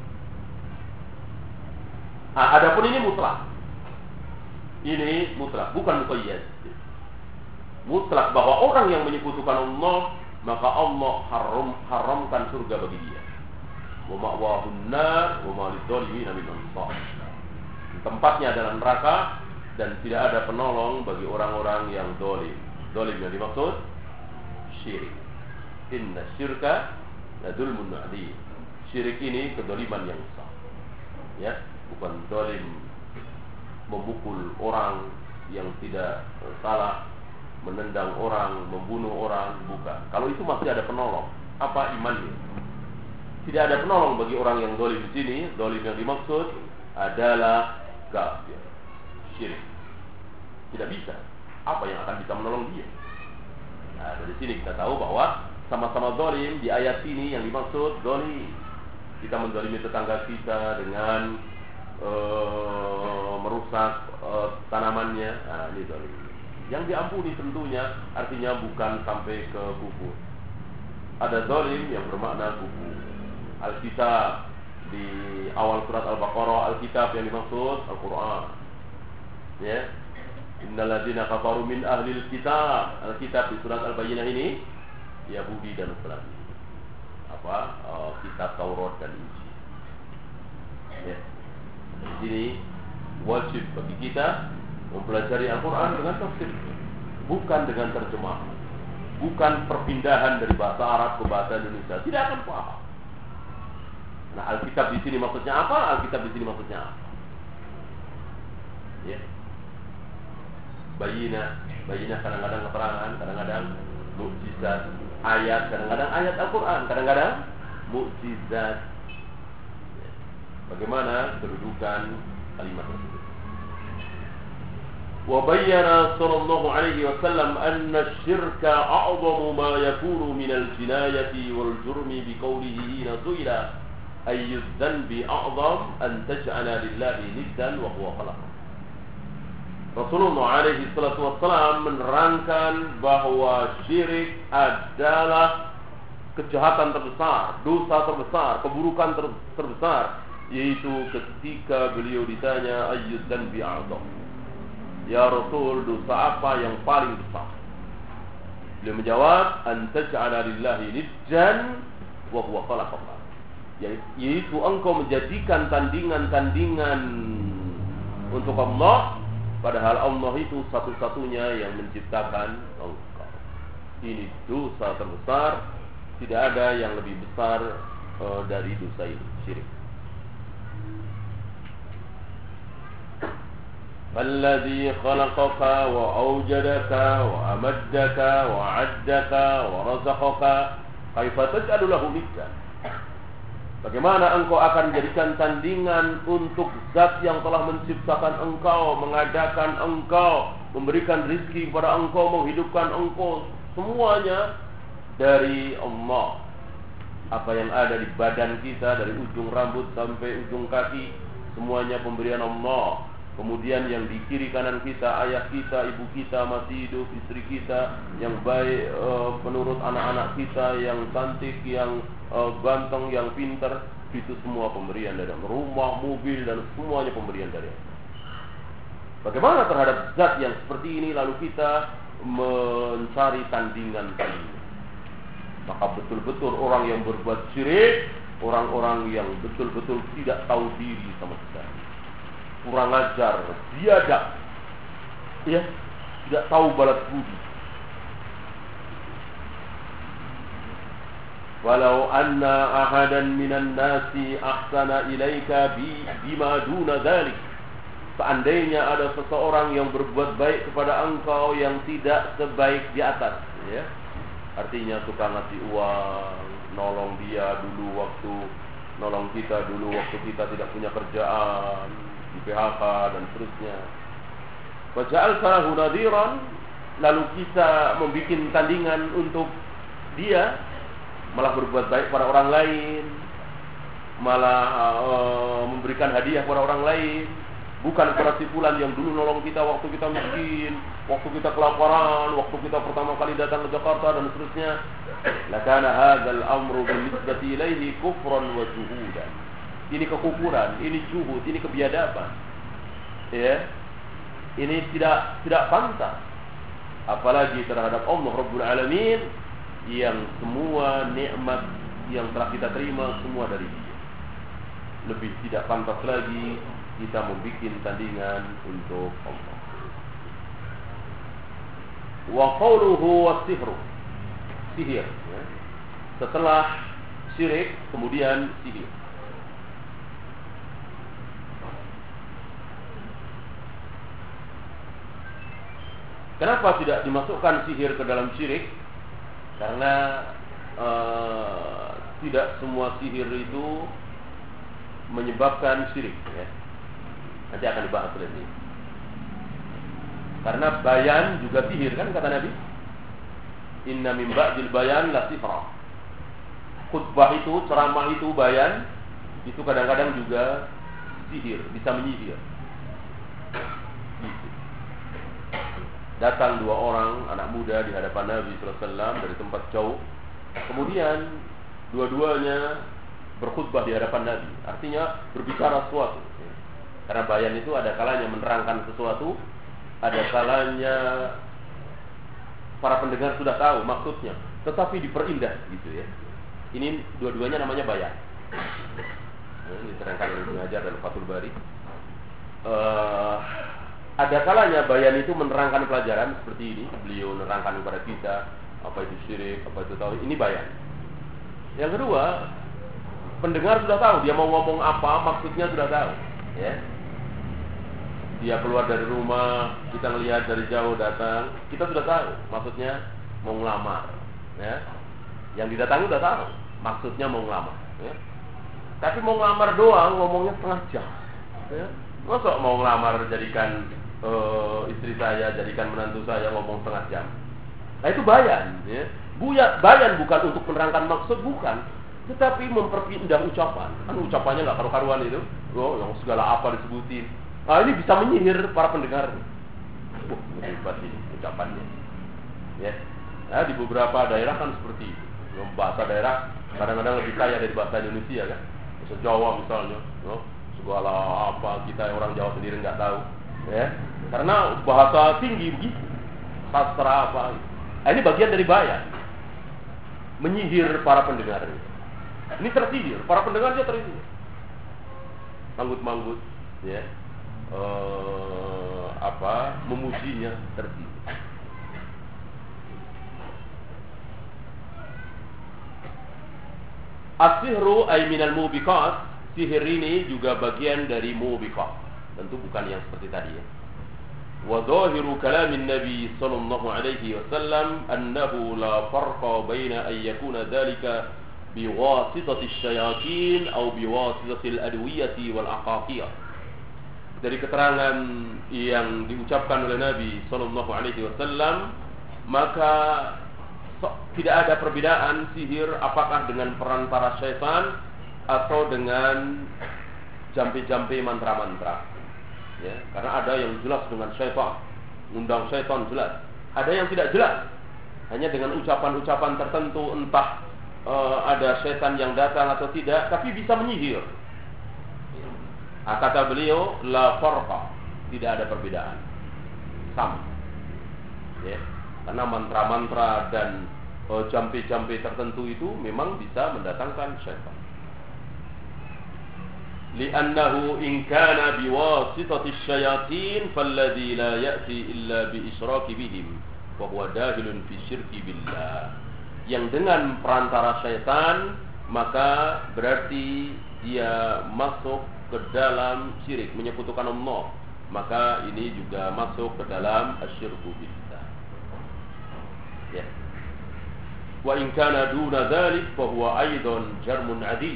Adapun ini mutlak. Ini mutlak, bukan muqayyad. Mutlak bahwa orang yang menyekutukan Allah, maka Allah haramkan surga bagi dia. Wa ma'wahun nar wa ma lidzalimina min ansar. Tempatnya adalah neraka dan tidak ada penolong bagi orang-orang yang zalim. Zalim yang dimaksud syirik. Inna syirka la dzulmun 'adzim. Syirik ini kedzaliman yang besar. Ya, bukan zalim memukul orang yang tidak salah, menendang orang, membunuh orang, bukan. Kalau itu masih ada penolong. Apa imannya? Tidak ada penolong bagi orang yang zalim di sini. Zalim yang dimaksud adalah kafir, syirik. Tidak bisa. Apa yang akan bisa menolong dia? Nah, dari sini kita tahu bahwa sama-sama zalim. Di ayat ini yang dimaksud zalim. Kita menzalimi tetangga kita dengan merusak tanamannya. Ini zalim. Yang diampuni tentunya artinya bukan sampai ke kufur. Ada zalim yang bermakna kufur. Alkitab di awal surat Al-Baqarah, Alkitab yang dimaksud Al-Quran. Ya. Innal ladzina kafaru min ahlil kitab. Alkitab di surat Al-Bayyinah ini Yahudi dan Nasrani. Kitab Taurat dan Injil. Ya. Di sini wajib bagi kita mempelajari Al-Quran dengan tafsir, bukan dengan terjemahan, bukan perpindahan dari bahasa Arab ke bahasa Indonesia. Tidak akan paham. Nah, Alkitab di sini maksudnya apa? Alkitab di sini maksudnya apa? Ya. Bayyinah kadang-kadang keterangan, kadang-kadang mukjizat, ayat, kadang-kadang ayat Al-Quran, kadang-kadang mukjizat. bagaimana kedudukan kalimat tersebut. Wa bayyana sallallahu alaihi wasallam anna asy-syirka a'zamu ma yakunu min al-jinayati wal jurmi bi qawlihi hina su'ila ayyu dhanbi a'zam an taj'ala lillahi niddan wa huwa khalaq. Rasulullah alaihi salatu wassalam menerangkan bahwa syirik adalah kejahatan terbesar, dosa terbesar, keburukan terbesar, yaitu ketika beliau ditanya ayyud dhanbi a'zam, ya Rasul, dosa apa yang paling besar? Beliau menjawab, an taj'ala lillahi niddan wa huwa khalaqaka, yaitu engkau menjadikan tandingan-tandingan untuk Allah, padahal Allah itu satu-satunya yang menciptakan engkau. Ini dosa terbesar, tidak ada yang lebih besar dari dosa ini, syirik. Alladzi khalaqaka wa awjadaka wa amaddaka wa 'addaka wa razaqaka kaifa taj'alu lahu niddan. Bagaimana engkau akan menjadikan tandingan untuk zat yang telah menciptakan engkau, mengadakan engkau, memberikan rizki kepada engkau, menghidupkan engkau, semuanya dari Allah. Apa yang ada di badan kita, dari ujung rambut sampai ujung kaki, semuanya pemberian Allah. Kemudian yang di kiri kanan kita, ayah kita, ibu kita masih hidup, istri kita yang baik penurut anak-anak kita, yang cantik, yang ganteng, yang pintar, itu semua pemberian dari Allah. Rumah, mobil, dan semuanya pemberian dari Allah. Bagaimana terhadap zat yang seperti ini lalu kita mencari tandingan-tandingan? Maka betul-betul orang yang berbuat syirik, orang-orang yang betul-betul tidak tahu diri sama sekali, kurang ajar, biadab, ya, tidak tahu balas budi. Walau anna ahadan minan nasi ahsana ilaika bima duna dzalik. Seandainya ada seseorang yang berbuat baik kepada engkau yang tidak sebaik di atas, ya. Artinya suka ngasih uang, nolong dia dulu waktu nolong kita dulu waktu kita tidak punya kerjaan, di PHK dan seterusnya. Faja'altahu nadhiran, lalu kita membuat tandingan untuk dia, malah berbuat baik pada orang lain, malah memberikan hadiah kepada orang lain, bukan kepada si fulan yang dulu nolong kita waktu kita miskin, waktu kita kelaparan, waktu kita pertama kali datang ke Jakarta dan seterusnya. Lakana hadzal amru binisbati ilaihi kufran wa juhudan. Ini kekufuran, ini juhud, ini kebiadaban. Ya. Ini tidak pantas. Apalagi terhadap Allah Rabbul Alamin yang semua nikmat yang telah kita terima semua dari Dia. Lebih tidak pantas lagi kita membuat tandingan untuk Allah. Wa qawluhu was-sihru, sihir, ya. Setelah syirik kemudian sihir. Kenapa tidak dimasukkan sihir ke dalam syirik? Karena tidak semua sihir itu menyebabkan syirik, ya. Nanti akan dibahas lagi. Karena bayan juga sihir, kan kata Nabi. Inna min ba'dil bayan la sihra. Khutbah itu, ceramah itu, bayan itu kadang-kadang juga sihir, bisa menyihir. Gitu. Datang dua orang anak muda di hadapan Nabi SAW dari tempat jauh. Kemudian dua-duanya berkhutbah di hadapan Nabi. Artinya berbicara sesuatu. Karena bayan itu ada kalanya menerangkan sesuatu, ada kalanya para pendengar sudah tahu maksudnya, tetapi diperindah gitu, ya. Ini dua-duanya namanya bayan. Ini diterangkan oleh Ibnu Hajar dalam Fathul Bari. Ada kalanya bayan itu menerangkan pelajaran seperti ini. Beliau menerangkan kepada kita apa itu syirik, apa itu tauhid. Ini bayan. Yang kedua, pendengar sudah tahu dia mau ngomong apa, maksudnya sudah tahu, ya. Dia keluar dari rumah, kita ngelihat dari jauh datang, kita sudah tahu maksudnya mau ngelamar, ya. Yang didatangi sudah tahu maksudnya mau ngelamar, ya. Tapi mau ngelamar doang ngomongnya setengah jam. Ya. Masa mau ngelamar jadikan istri saya, jadikan menantu saya ngomong setengah jam. Nah itu bayan, ya. Bayan bukan untuk menerangkan maksud, bukan, tetapi memperpindah ucapan. Kan ucapannya nggak karu-karuan itu, yang segala apa disebutin. Nah ini bisa menyihir para pendengar. Hebat ini ucapannya. Ya. Nah, di beberapa daerah kan seperti itu. Bahasa daerah kadang-kadang lebih kaya dari bahasa Indonesia kan. Bahasa Jawa misalnya, segala apa kita orang Jawa sendiri nggak tahu, ya. Karena bahasa tinggi begitu, sastra apa. Nah, ini bagian dari bayan, menyihir para pendengar. Ini tersihir, para pendengarnya tersihir. Manggut-manggut, ya. Memujinya tersihir. As-sihru ay minal mubiqat. Sihir ini juga bagian dari mubiqat. Tentu bukan yang seperti tadi ya. Wa dhahiru kalamin Nabi sallallahu alaihi wasallam annahu la farqa baina an yakuna dhalika biwasitati asyayatin aw biwasitati al-adwiyati wal aqaqiyah. Dari keterangan yang diucapkan oleh Nabi sallallahu alaihi wasallam, maka tidak ada perbedaan sihir apakah dengan perantara syaitan atau dengan jampi-jampi mantra-mantra. Ya, karena ada yang jelas dengan syaitan, undang syaitan jelas. Ada yang tidak jelas, hanya dengan ucapan-ucapan tertentu, entah ada syaitan yang datang atau tidak, tapi bisa menyihir. Kata beliau, la farqa, tidak ada perbedaan, sama. Ya. Karena mantra-mantra dan jampi-jampi tertentu itu memang bisa mendatangkan syaitan. Li'annahu in kana biwasitati syayatin falladhi la ya'ti illa bi isyraki bihim wa huwa dahilun fi syirki billah. Yang dengan perantara syaitan, maka berarti dia masuk ke dalam syirik, menyekutukan Allah. Maka ini juga masuk ke dalam asyirku billah. Ya. Wa in kana duna dzalik fa huwa aidan jarmun adi.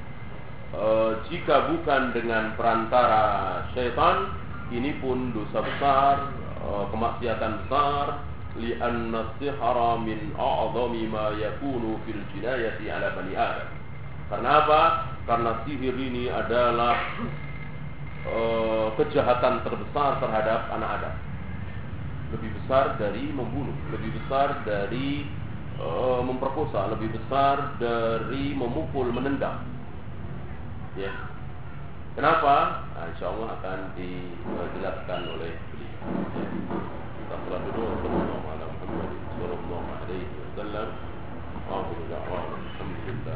Jika bukan dengan perantara syaitan, ini pun dosa besar, kemaksiatan besar. Li'anna sihra min a'zami ma yakunu fil jinayati ala bani adam. Karena apa? Karena sihir ini adalah kejahatan terbesar terhadap anak Adam. Lebih besar dari membunuh, lebih besar dari memperkosa, lebih besar dari memukul, menendang. Ya. Kenapa? Nah, insyaallah akan dijelaskan oleh beliau. Ya. Kita telah dulu sallallahu alaihi wasallam. Akhiru da'wana alhamdulillah.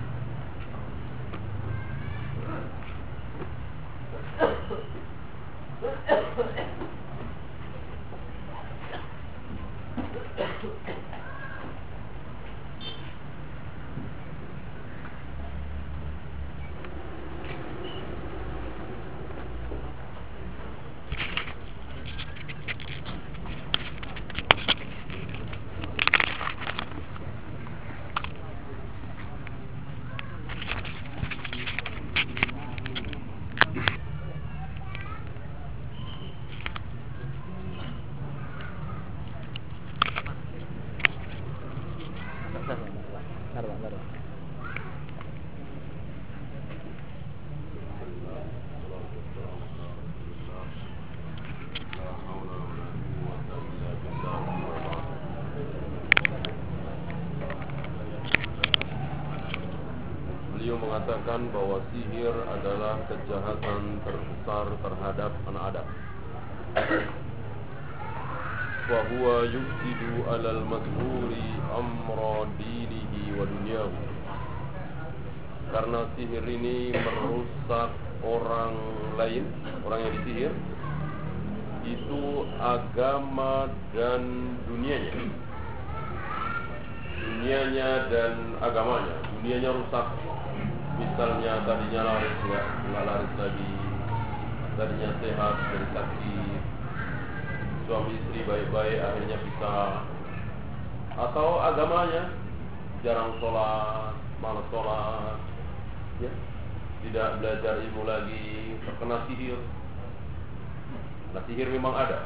Mengatakan bahwa sihir adalah kejahatan terbesar terhadap anak Adam. Wa huwa yufsidu 'alal mazhuri amra dinihi wa dunyahu. Karena sihir ini merusak orang lain, orang yang disihir itu agama dan dunianya. Dunianya dan agamanya. Dunianya rusak. Misalnya tadinya laris nggak laris lagi, tadinya sehat jadi sakit, suami istri baik-baik akhirnya pisah, atau agamanya jarang sholat, malas sholat, ya. tidak belajar ilmu lagi, terkena sihir. Nah, sihir memang ada.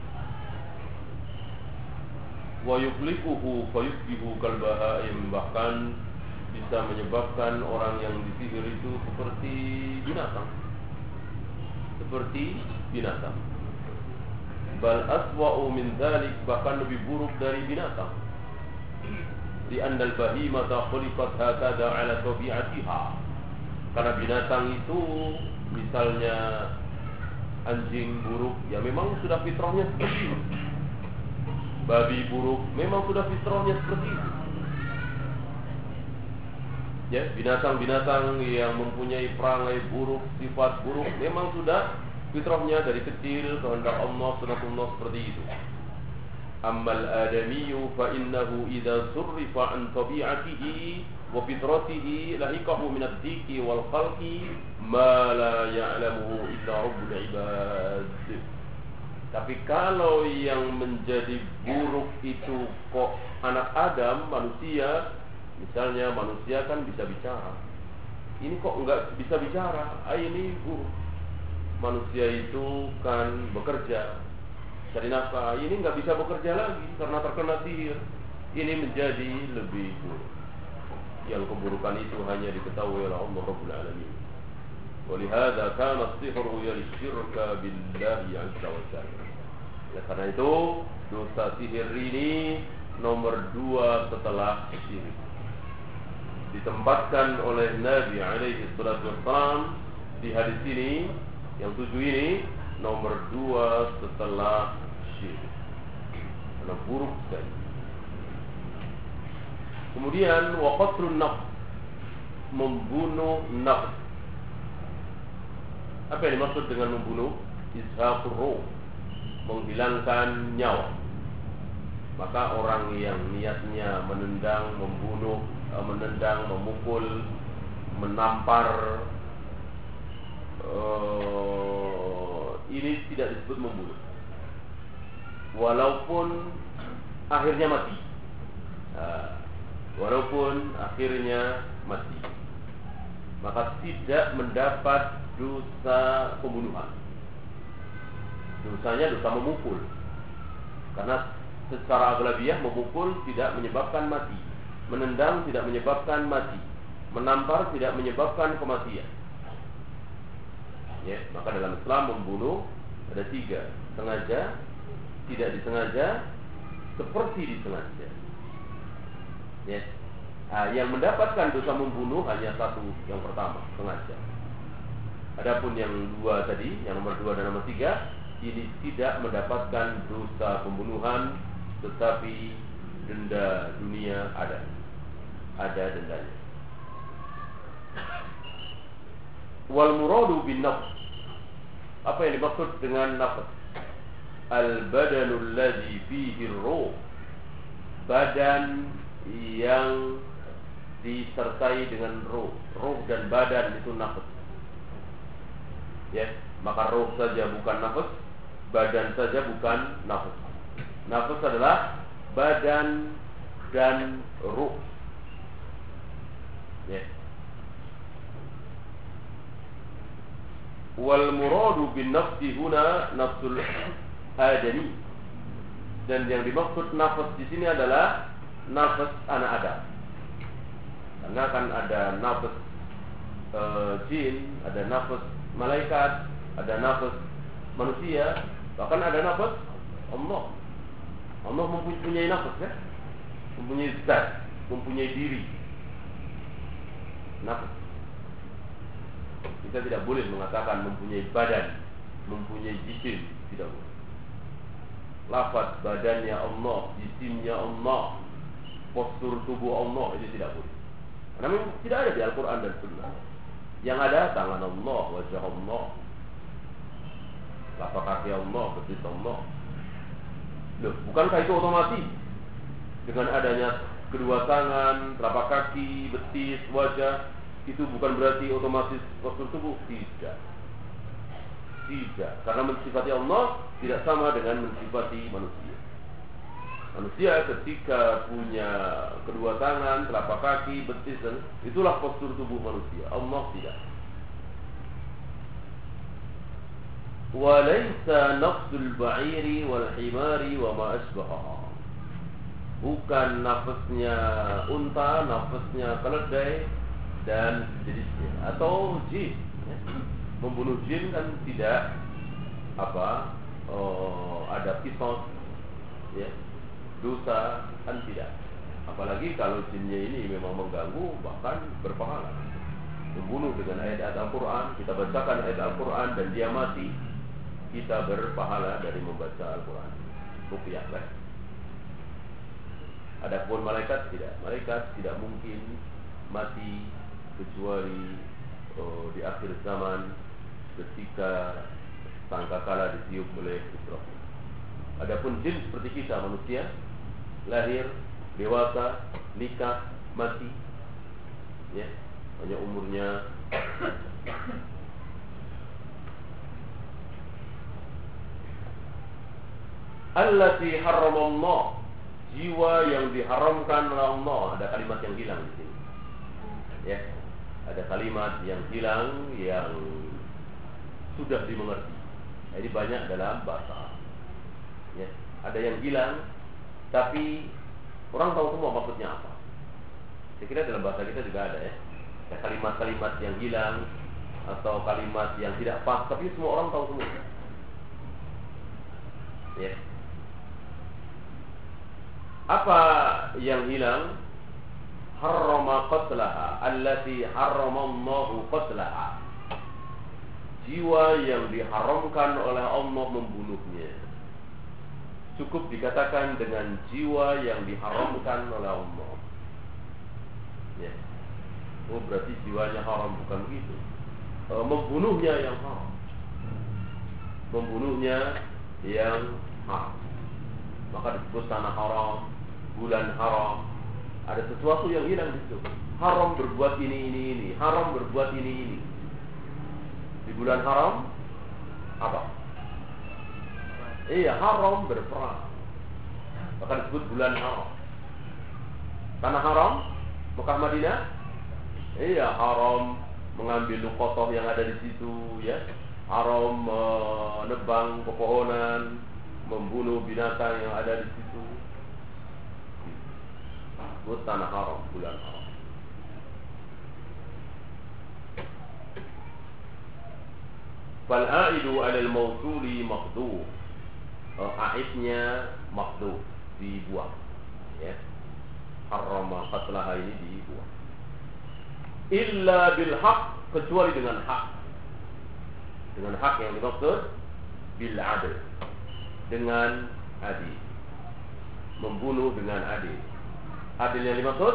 Wa yuqliquhu fayusbihu kalbahaim, bahkan bisa menyebabkan orang yang disihir itu seperti binatang. Seperti binatang. Bal aswa'u min dzalik, bahkan lebih buruk dari binatang. Li'anna al-bahimata khuliqat hakadha 'ala tabi'atiha. Karena binatang itu, misalnya anjing, buruk, ya memang sudah fitrahnya seperti itu. Babi, buruk, memang sudah fitrahnya seperti itu. Ya, binatang-binatang yang mempunyai perangai buruk, sifat buruk, memang sudah fitrahnya dari kecil kehendak Allah, sunatullah seperti itu. Ammal adamiyyu fa innahu idza surrifa an tabi'atihi wa fitratihi lahiqahu min ad-diki wal khalqi ma la ya'lamuhu illa rabbul ibad. Tapi kalau yang menjadi buruk itu kok anak Adam, manusia, misalnya manusia kan bisa bicara, ini kok enggak bisa bicara, ini buruk. Manusia itu kan bekerja, cari nafkah, ini enggak bisa bekerja lagi karena terkena sihir. Ini menjadi lebih buruk. Yang keburukan itu hanya diketahui oleh Allah Rabbul Alamin. Walihada kana as-sihru yal-syirka billahi azza wa jalla. Ya, karena itu dosa sihir ini nomor 2 setelah syirik. Ditempatkan oleh Nabi alaihi salatu wassalam di hadis ini yang 7 ini nomor 2 setelah syirik. Karena buruk sekali. Kemudian waqatlun nafs, membunuh nafs. Apa yang dimaksud dengan membunuh? Izhaqur ruh, menghilangkan nyawa. Maka orang yang niatnya menendang, membunuh, menendang, memukul, menampar, ini tidak disebut membunuh, walaupun akhirnya mati. Walaupun akhirnya mati, maka tidak mendapat dosa pembunuhan. Dosanya dosa memukul, karena secara aglabiah memukul tidak menyebabkan mati, menendang tidak menyebabkan mati, menampar tidak menyebabkan kematian. Ya, maka dalam Islam membunuh ada 3: sengaja, tidak disengaja, seperti disengaja. Ya. Nah, yang mendapatkan dosa membunuh hanya 1, yang pertama, sengaja. Adapun yang 2 tadi, yang nomor 2 dan nomor 3, ini tidak mendapatkan dosa pembunuhan, tetapi denda dunia ada dendanya. Wal muradu bin nafs, apa yang dimaksud dengan nafs? Al badanul ladzi fihi ruh, badan yang disertai dengan ruh. Ruh dan badan itu nafs. Ya, maka ruh saja bukan nafs, badan saja bukan nafs. Nafs adalah badan dan ruh. Ya. Wal muradu bin nafsi huna nafsul adami, dan yang dimaksud nafs di sini adalah nafas anak Adam. Karena kan ada nafas jin, ada nafas malaikat, ada nafas manusia, bahkan ada nafas Allah. Allah mempunyai nafas, ya, mempunyai zat, mempunyai diri. Nafas. Kita tidak boleh mengatakan mempunyai badan, mempunyai jisim, tidak boleh. Lafaz badannya Allah, jisimnya Allah, postur tubuh Allah, ini tidak boleh. Karena memang tidak ada di Al-Quran dan Sunnah. Yang ada tangan Allah, wajah Allah, telapak kaki Allah, betis Allah. Loh, bukankah itu otomatis? Dengan adanya kedua tangan, telapak kaki, betis, wajah, itu bukan berarti otomatis postur tubuh? Tidak. Tidak. Karena mensifati Allah tidak sama dengan mensifati manusia. Manusia ketika punya kedua tangan, telapak kaki, betis, itulah postur tubuh manusia. Allah tidak. Walaysa nafsul ba'iri wal himari wa ma asbahaha. Bukan nafasnya unta, nafasnya keledai dan jenisnya, atau jin. Membunuh jin kan tidak ada kisos, ya, dosa kan tidak. Apalagi kalau jinnya ini memang mengganggu, bahkan berpahala. Membunuh dengan ayat Al-Quran, kita bacakan ayat Al-Quran dan dia mati, kita berpahala dari membaca Al-Quran. Ruqyah lah. Adapun malaikat tidak. Malaikat tidak mungkin mati kecuali di akhir zaman ketika sangkakala ditiup oleh Israfil. Adapun jin seperti kita manusia, lahir, dewasa, nikah, mati, ya, hanya umurnya allati haramallah, jiwa yang diharamkan oleh Allah. Ada kalimat yang hilang di sini, ya, ada kalimat yang hilang yang sudah dimengerti. Ini banyak dalam bahasa, ya. Ada yang hilang tapi orang tahu semua maksudnya apa. Saya kira dalam bahasa kita juga ada, ya. Ada kalimat-kalimat yang hilang atau kalimat yang tidak pas, tapi semua orang tahu semua, ya. Apa yang hilang? Harrama qatlaha allati harramallahu qatlaha. Jiwa yang diharamkan oleh Allah membunuhnya. Cukup dikatakan dengan jiwa yang diharamkan oleh Allah, ya. Oh, berarti jiwanya haram, bukan begitu. Membunuhnya yang haram. Membunuhnya yang haram. Maka disebut tanah haram, bulan haram. Ada sesuatu yang hilang di situ. Haram berbuat ini. Haram berbuat ini. Di bulan haram apa? Iya, haram berperang. Maka disebut bulan haram. Tanah haram, Mekah Madinah. Iya, haram mengambil luqatah yang ada di situ, ya. Haram menebang pepohonan, membunuh binatang yang ada di situ. Disebut tanah haram, bulan haram. Fal-a'idu 'alal mawsuli maqdu'. Aidnya maqdu', dibuang, ya. Harrama qatlaha ini dibuang. Illa bil haq, kecuali dengan hak. Dengan hak yang dimaksud bil adl, dengan adil. Membunuh dengan adil. Adil yang dimaksud,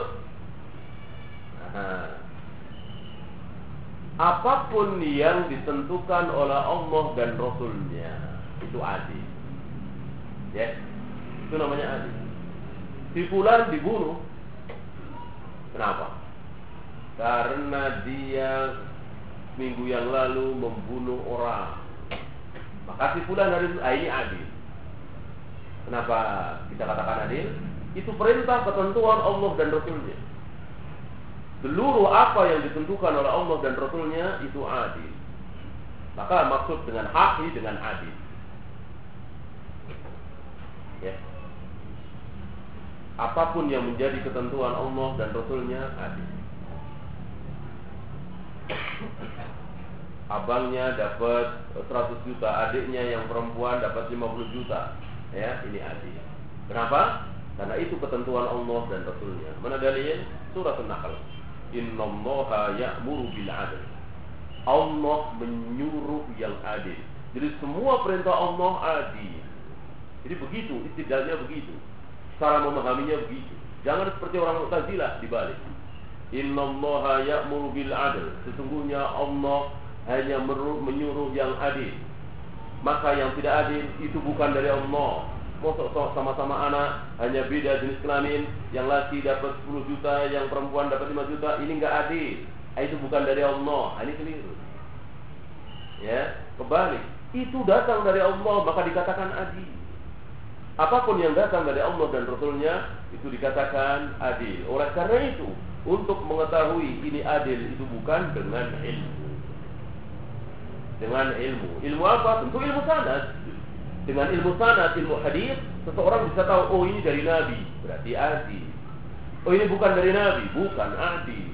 apapun yang ditentukan oleh Allah dan Rasulnya itu adil, ya. Itu namanya adil. Si fulan dibunuh, kenapa? Karena dia minggu yang lalu membunuh orang, maka si fulan harus, ini adil. Kenapa kita katakan adil? Itu perintah ketentuan Allah dan Rasulnya. Seluruh apa yang ditentukan oleh Allah dan Rasulnya itu adil. Maka maksud dengan hak ini dengan adil, ya. Apapun yang menjadi ketentuan Allah dan Rasulnya adil. Abangnya dapat 100 juta, adiknya yang perempuan dapat 50 juta, ya, ini adil. Kenapa? Karena itu ketentuan Allah dan Rasulnya. Mana dalilnya? Surah An-Nahl. Innallaha ya'muru bil 'adl. Allah menyuruh yang adil. Jadi semua perintah Allah adil. Jadi begitu, istidlalnya begitu. Cara memahaminya begitu. Jangan seperti orang Mu'tazilah dibalik. Innallaha ya'muru bil 'adl. Sesungguhnya Allah hanya menyuruh yang adil. Maka yang tidak adil itu bukan dari Allah. Mosok sama-sama anak, hanya beda jenis kelamin, yang laki dapat 10 juta, yang perempuan dapat 5 juta, ini enggak adil. Itu bukan dari Allah, ini keliru. Ya, kebalik. Itu datang dari Allah, maka dikatakan adil. Apapun yang datang dari Allah dan Rasulnya itu dikatakan adil. Oleh karena itu, untuk mengetahui ini adil itu bukan dengan ilmu. dengan ilmu. Ilmu apa? Tentu ilmu sanad. Dengan ilmu sanad, ilmu hadis, seseorang bisa tahu, oh ini dari Nabi, berarti adil. Oh ini bukan dari Nabi, bukan adil.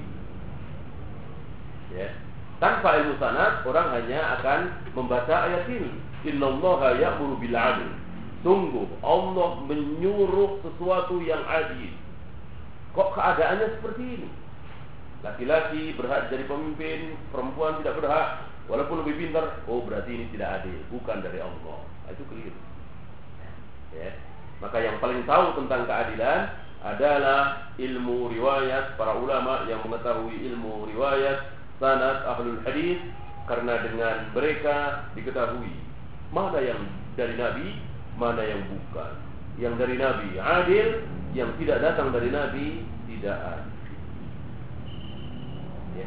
Ya. Tanpa ilmu sanad, orang hanya akan membaca ayat ini. Innallaha ya'muru bil 'adl. Sungguh Allah menyuruh sesuatu yang adil. Kok keadaannya seperti ini? Laki-laki berhak jadi pemimpin, perempuan tidak berhak, walaupun lebih pintar. Oh berarti ini tidak adil, bukan dari Allah. Itu keliru. Ya. Maka yang paling tahu tentang keadilan adalah ilmu riwayat, para ulama yang mengetahui ilmu riwayat, sanad ahlul hadis, karena dengan mereka diketahui mana yang dari Nabi, mana yang bukan. Yang dari Nabi adil, yang tidak datang dari Nabi tidak adil. Ya.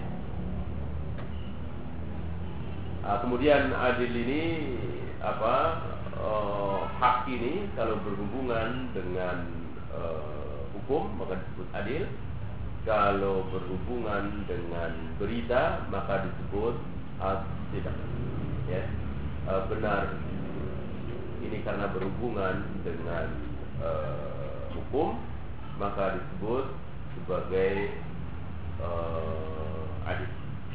Kemudian adil ini apa? Hak ini kalau berhubungan dengan hukum maka disebut adil. Kalau berhubungan dengan berita maka disebut as-sidq. Ya. Benar. Ini karena berhubungan dengan hukum maka disebut sebagai adil.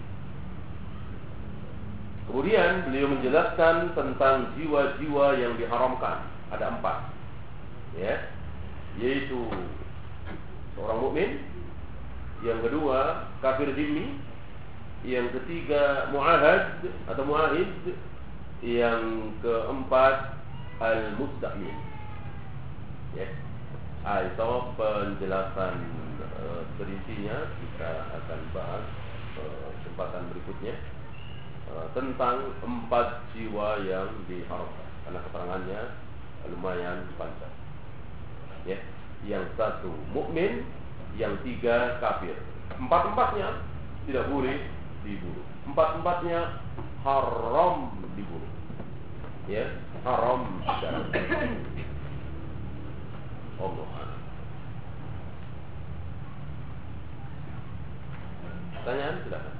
Kemudian beliau menjelaskan tentang jiwa-jiwa yang diharamkan. Ada 4, ya, yaitu seorang mukmin, yang kedua kafir zimmi, yang ketiga muahad atau muahid, yang keempat al-musta'min. Ya, itu penjelasan perincinya kita akan bahas kesempatan berikutnya. Tentang 4 jiwa yang diharamkan karena keterangannya lumayan panjang. Ya, yang 1 mukmin, yang 3 kafir. 4-empatnya tidak boleh dibunuh. 4-empatnya haram dibunuh. Ya, haram darah. Allah. Pertanyaan silakan.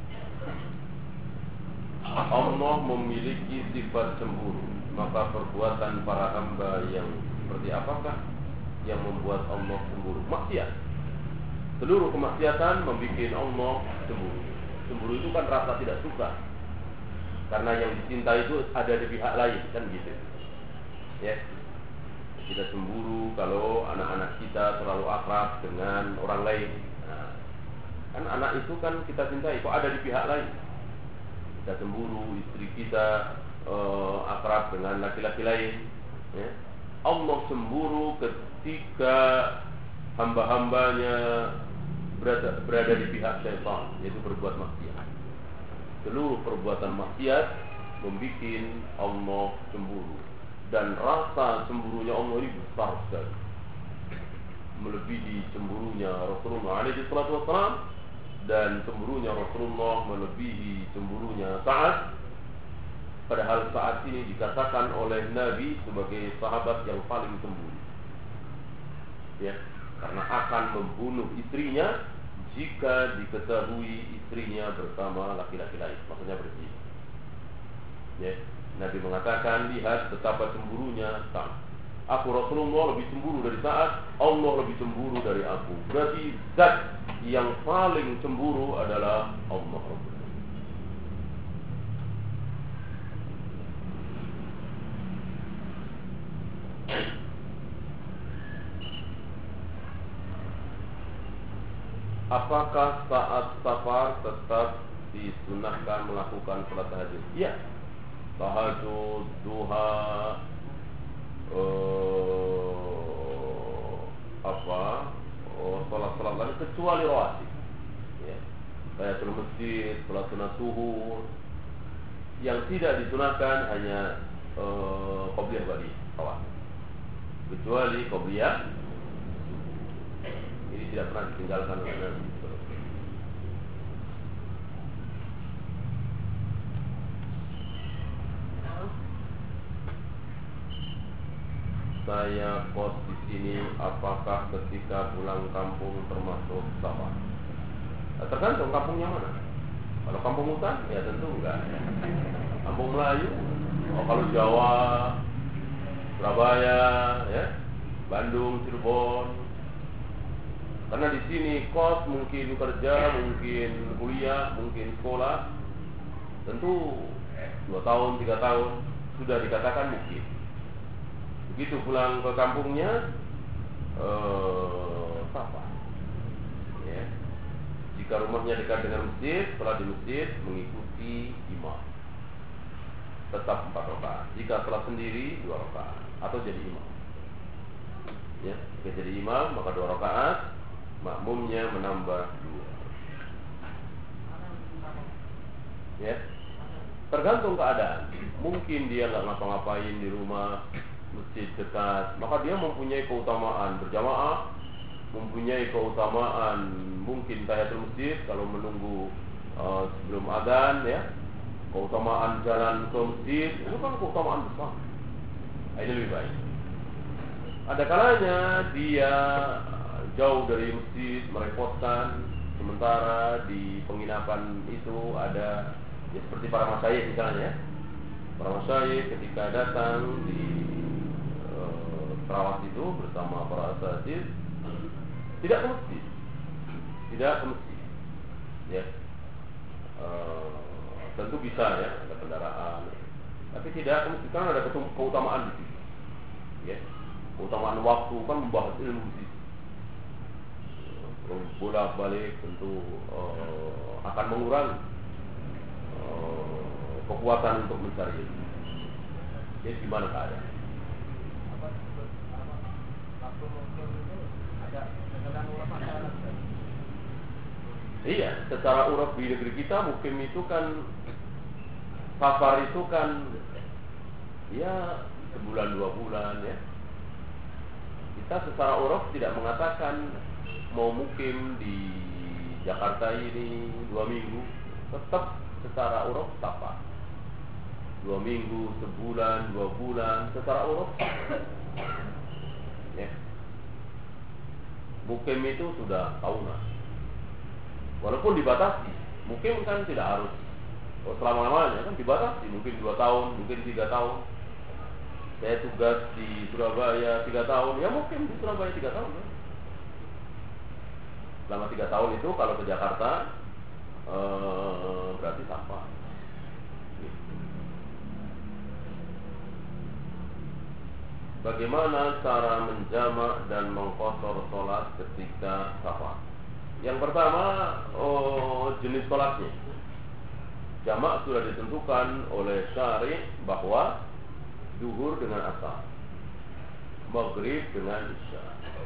Allah memiliki sifat cemburu, maka perbuatan para hamba yang seperti apakah yang membuat Allah cemburu? Maksiat. Seluruh kemaksiatan membuat Allah cemburu. Cemburu itu kan rasa tidak suka, karena yang dicinta itu ada di pihak lain, kan gitu. Ya, kita cemburu kalau anak-anak kita terlalu akrab dengan orang lain. Nah, kan anak itu kan kita cintai, kok ada di pihak lain. Kita cemburu istri kita akrab dengan laki-laki lain. Ya. Allah cemburu ketika hamba-hambanya berada di pihak syaitan, yaitu berbuat maksiat. Seluruh perbuatan maksiat membuat Allah cemburu, dan rasa cemburunya Allah ini besar sekali, melebihi cemburunya Rasulullah SAW. Dan cemburunya Rasulullah melebihi cemburunya Sa'ad. Padahal saat ini dikatakan oleh Nabi sebagai sahabat yang paling cemburu. Ya, karena akan membunuh istrinya jika diketahui istrinya bersama laki-laki lain, maksudnya berzina. Ya, Nabi mengatakan, lihat betapa cemburunya Sa'ad. Aku Rasulullah lebih cemburu dari Sa'ad, Allah lebih cemburu dari aku. Berarti zat yang paling cemburu adalah Allah. Apakah saat safar tetap disunahkan melakukan salat tahajud? Iya. Tahajud, duha, salat-salat lain kecuali rawatib. Ya. Tahiyatul masjid, salat sunat zuhur. Yang tidak disunahkan hanya qobliyah ba'diyah, rawatib. Kecuali qobliyah, ini tidak pernah ditinggalkan oleh Nabi. Saya kos di sini, apakah ketika pulang kampung termasuk safar? Tergantung kampungnya mana. Kalau kampung hutan, ya tentu enggak. kampung Melayu. Oh, kalau Jawa, Surabaya, ya, Bandung, Cirebon. Karena di sini kos, mungkin kerja, mungkin kuliah, mungkin sekolah, tentu 2 tahun, 3 tahun sudah dikatakan mungkin. Begitu pulang ke kampungnya, apa? Ya. Jika rumahnya dekat dengan masjid, setelah di masjid mengikuti imam, tetap 4 rakaat. Jika sholat sendiri 2 rakaat atau jadi imam. Ya, jika jadi imam maka 2 rakaat, makmumnya menambah 2. Ya, tergantung keadaan. Mungkin dia nggak ngapa-ngapain di rumah, masjid dekat, maka dia mempunyai keutamaan berjamaah, mempunyai keutamaan mungkin tahiyatul masjid kalau menunggu sebelum adzan, ya, keutamaan jalan ke masjid, itu kan keutamaan besar. Ini lebih baik. Ada kalanya dia jauh dari masjid, merepotkan, sementara di penginapan itu ada, ya, seperti para masyayikh misalnya, ya. Para masyayikh ketika datang di terawat itu bersama para asatidz, tidak ke masjid, ya. Tentu bisa, ya, ada kendaraan, tapi tidak ke masjid karena ada keutamaan di situ, ya. Keutamaan waktu kan membahas ilmu di situ. Bolak-balik tentu akan mengurangi kekuatan untuk mencari ilmu. Jadi gimana keadaan? Iya, secara uruf di negeri kita mukim itu kan, safar itu kan, ya, sebulan 2 bulan, ya. Kita secara uruf tidak mengatakan mau mukim di Jakarta ini 2 minggu, tetap secara uruf safar. 2 minggu, sebulan, 2 bulan, secara uruf, ya. Mukim itu sudah tahunan. Walaupun dibatasi, mukim kan tidak harus selama-lamanya, kan dibatasi, mungkin 2 tahun, mungkin 3 tahun. Saya tugas di Surabaya 3 tahun, ya mukim di Surabaya 3 tahun, ya. Selama 3 tahun itu kalau ke Jakarta berarti safar. Bagaimana cara menjamak dan mengqashar sholat ketika safar? Yang pertama, jenis sholatnya. Jamak sudah ditentukan oleh syari' bahwa zuhur dengan asar, maghrib dengan isya.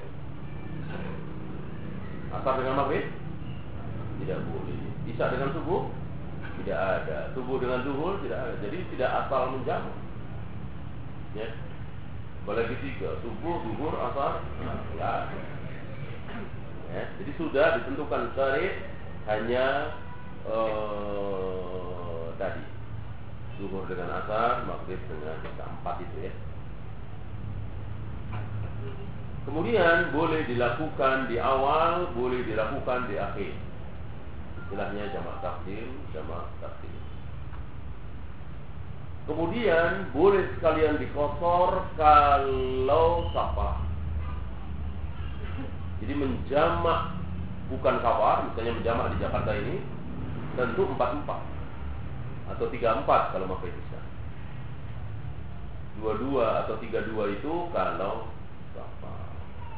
Asar dengan maghrib tidak boleh. Isya dengan subuh tidak ada. Subuh dengan zuhur tidak ada. Jadi tidak asal menjamak, ya. Apalagi 3, subuh, zuhur, asar, ya. Ya, jadi sudah ditentukan syari' hanya tadi zuhur dengan asar, maghrib dengan isya, 4 itu, ya. Kemudian boleh dilakukan di awal, boleh dilakukan di akhir. Istilahnya jamak takdim, jamak takhir. Kemudian boleh sekalian diqashar kalau safar. Jadi menjamak bukan safar, misalnya menjamak di Jakarta ini tentu 4-4 atau 3-4 kalau maghrib isya. 2-2 atau 3-2 itu kalau safar.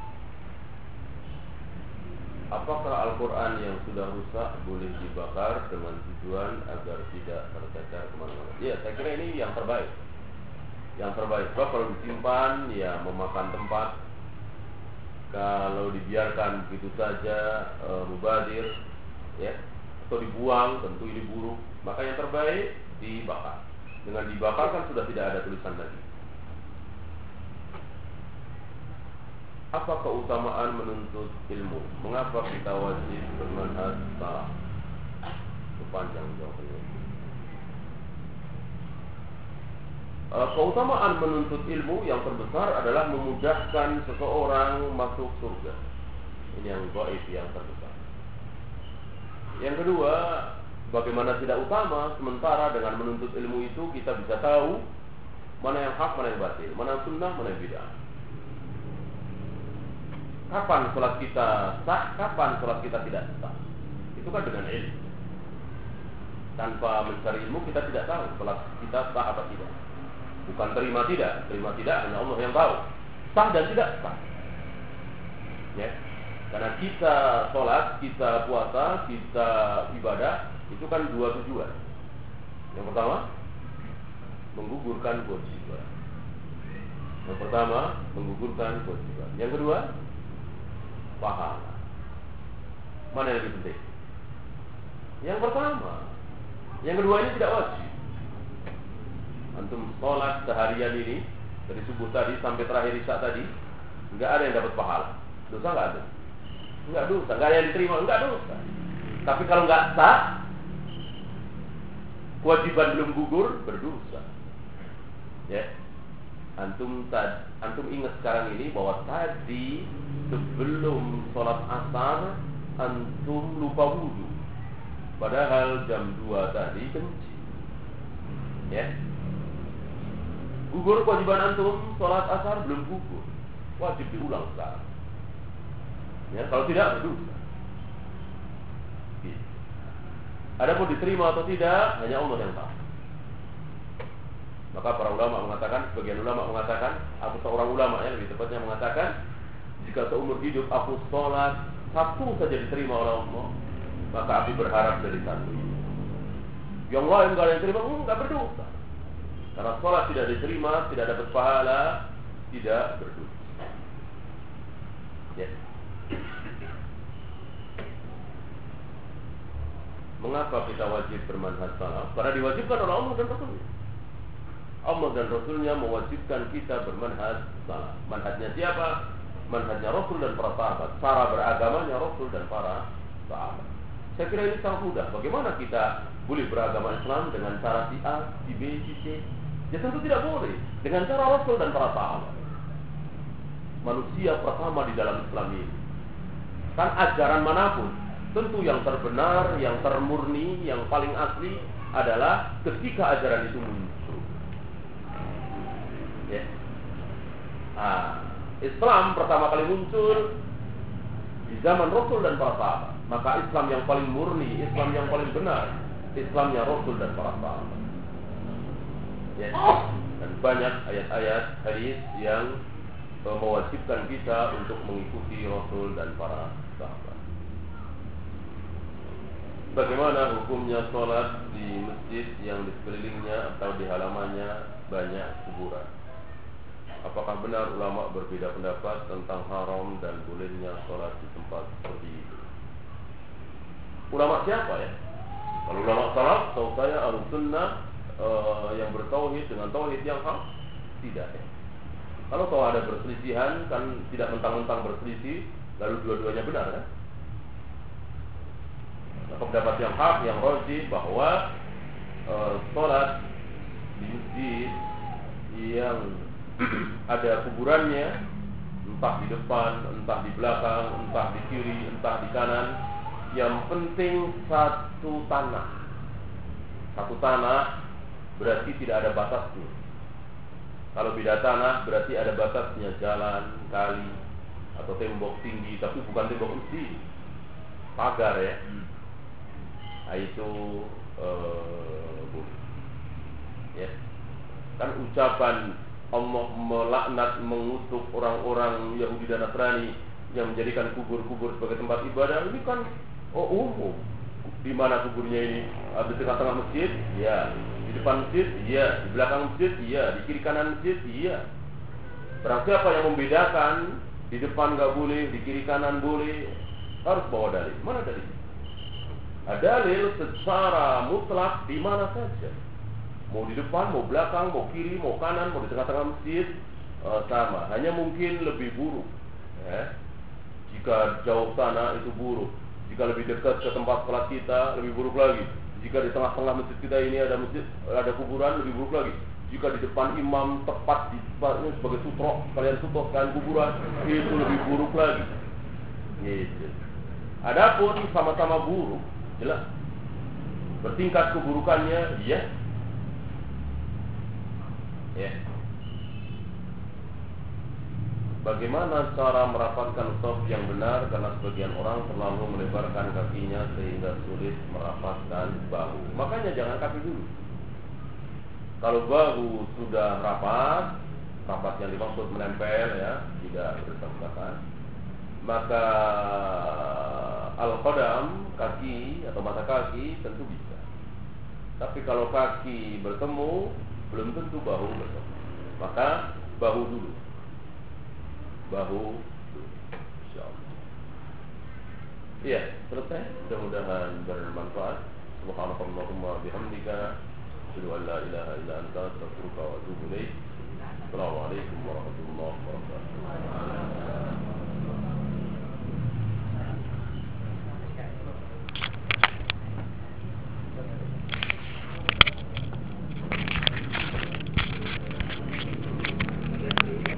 Apakah Al-Quran yang sudah rusak boleh dibakar dengan tujuan agar tidak tercecer kemana-mana? Ya, saya kira ini yang terbaik. Yang terbaik. Sebab kalau disimpan, ya memakan tempat. Kalau dibiarkan begitu saja, mubadir, ya, atau dibuang, tentu ini buruk. Maka yang terbaik dibakar. Dengan dibakar kan sudah tidak ada tulisan lagi. Apa keutamaan menuntut ilmu? Mengapa kita wajib bermanhaj salaf? Panjang jawabannya. Keutamaan menuntut ilmu yang terbesar adalah memudahkan seseorang masuk surga. Ini yang gaib, yang terbesar. Yang kedua, Bagaimana tidak utama, sementara dengan menuntut ilmu itu kita bisa tahu mana yang hak, mana yang batil, mana yang sunnah, mana yang bid'ah. Kapan sholat kita sah, kapan sholat kita tidak sah. Itu kan dengan ilmu. Tanpa mencari ilmu kita tidak tahu sholat kita sah atau tidak. Bukan terima tidak hanya Allah yang tahu. Sah dan tidak sah. Ya. Karena kita sholat, kita puasa, kita ibadah, itu kan dua tujuan. Yang pertama, menggugurkan kewajiban. Yang kedua, pahala. Mana yang lebih penting? Yang pertama. Yang kedua ini tidak wajib. Antum sholat seharian ini dari subuh tadi sampai terakhir isya tadi, nggak ada yang dapat pahala. Dosa nggak ada? Nggak dosa. Nggak ada yang diterima? Nggak dosa. Tapi kalau nggak sah, kewajiban belum gugur, berdosa. Ya, antum ingat sekarang ini bahwa tadi sebelum sholat asar antum lupa wudu, padahal jam 2 tadi kencing. Ya, gugur kewajiban antum sholat asar belum gugur, wajib diulang sekarang. Ya, kalau tidak berdosa. Adapun diterima atau tidak hanya Allah yang tahu. Maka para ulama mengatakan, sebagian ulama mengatakan, atau seorang ulama yang lebih tepatnya mengatakan, jika seumur hidup aku sholat satu saja diterima oleh Allah, maka aku berharap dari satu ini. Yang lain enggak ada yang terima, enggak berdosa. Karena sholat tidak diterima, tidak dapat pahala, tidak berdosa. Ya. Mengapa kita wajib bermanhaj salaf? Karena diwajibkan oleh Allah dan Rasulnya. Allah dan Rasulnya mewajibkan kita bermanhaj salaf. Manhajnya siapa? Manhajnya Rasul dan para sahabat. Cara beragamanya Rasul dan para sahabat. Saya kira ini sangat mudah. Bagaimana kita boleh beragama Islam dengan cara si A, si B, si C? Ya tentu tidak boleh. Dengan cara Rasul dan para sahabat. Manusia pertama di dalam Islam ini. Kan ajaran manapun, tentu yang terbenar, yang termurni, yang paling asli adalah ketika ajaran itu muncul. Ya. Islam pertama kali muncul di zaman Rasul dan para sahabat. Maka Islam yang paling murni, Islam yang paling benar, Islamnya Rasul dan para sahabat. Ya. Dan banyak ayat-ayat hadis yang mewajibkan kita untuk mengikuti Rasul dan para sahabat. Bagaimana hukumnya sholat di masjid yang di sekelilingnya atau di halamannya banyak kuburan? Apakah benar ulama berbeda pendapat tentang haram dan bolehnya sholat di tempat seperti itu? Ulama siapa ya? Kalau ulama salaf, tahu saya Ahlussunnah yang bertauhid dengan tauhid yang hak, tidak ya. Kalau tahu ada perselisihan, kan tidak mentang-mentang berselisih lalu dua-duanya benar kan? Pendapat yang hak, yang rajih bahwa sholat di masjid yang ada kuburannya, entah di depan, entah di belakang, entah di kiri, entah di kanan, yang penting satu tanah. Satu tanah berarti tidak ada batasnya. Kalau beda tanah berarti ada batasnya, jalan, kali, atau tembok tinggi, tapi bukan tembok masjid, pagar ya. Nah, itu boleh. Ya. Kan ucapan Allah melaknat, mengutuk orang-orang Yahudi dan Nasrani yang menjadikan kubur-kubur sebagai tempat ibadah, ini kan umum. Di mana kuburnya ini? Di tengah-tengah masjid? Ya. Di depan masjid? Iya. Di belakang masjid? Iya. Di kiri kanan masjid? Iya. Berarti siapa yang membedakan? Di depan nggak boleh, di kiri kanan boleh? Harus bawa dalil. Mana dalil? Dalil secara mutlak di mana saja. Mau di depan, mau belakang, mau kiri, mau kanan, mau di tengah-tengah masjid, sama. Hanya mungkin lebih buruk. Ya. Jika jauh sana itu buruk. Jika lebih dekat ke tempat sholat kita, lebih buruk lagi. Jika di tengah-tengah masjid kita ini ada kuburan, lebih buruk lagi. Jika di depan imam tepat di depannya sebagai sutro, kalian kuburan, itu lebih buruk lagi. Gitu. Adapun sama-sama buruk, jelas. bertingkat keburukannya, iya. Ya. Bagaimana cara merapatkan saf yang benar, karena sebagian orang terlalu melebarkan kakinya sehingga sulit merapatkan bahu. Makanya jangan kaki dulu. Kalau bahu sudah rapat, rapat yang dimaksud menempel ya, tidak bersebelahan, maka al-qadam, kaki atau mata kaki tentu bisa. Tapi kalau kaki bertemu, belum tentu bahu bertemu. Maka bahu dulu. Bahu dulu. Insyaallah. Iya, selesai. Mudah-mudahan bermanfaat. Subhanakallahumma bihamdika, asyhadu an la ilaha illa anta, astaghfiruka wa atubu ilaik. Assalamualaikum warahmatullahi wabarakatuh.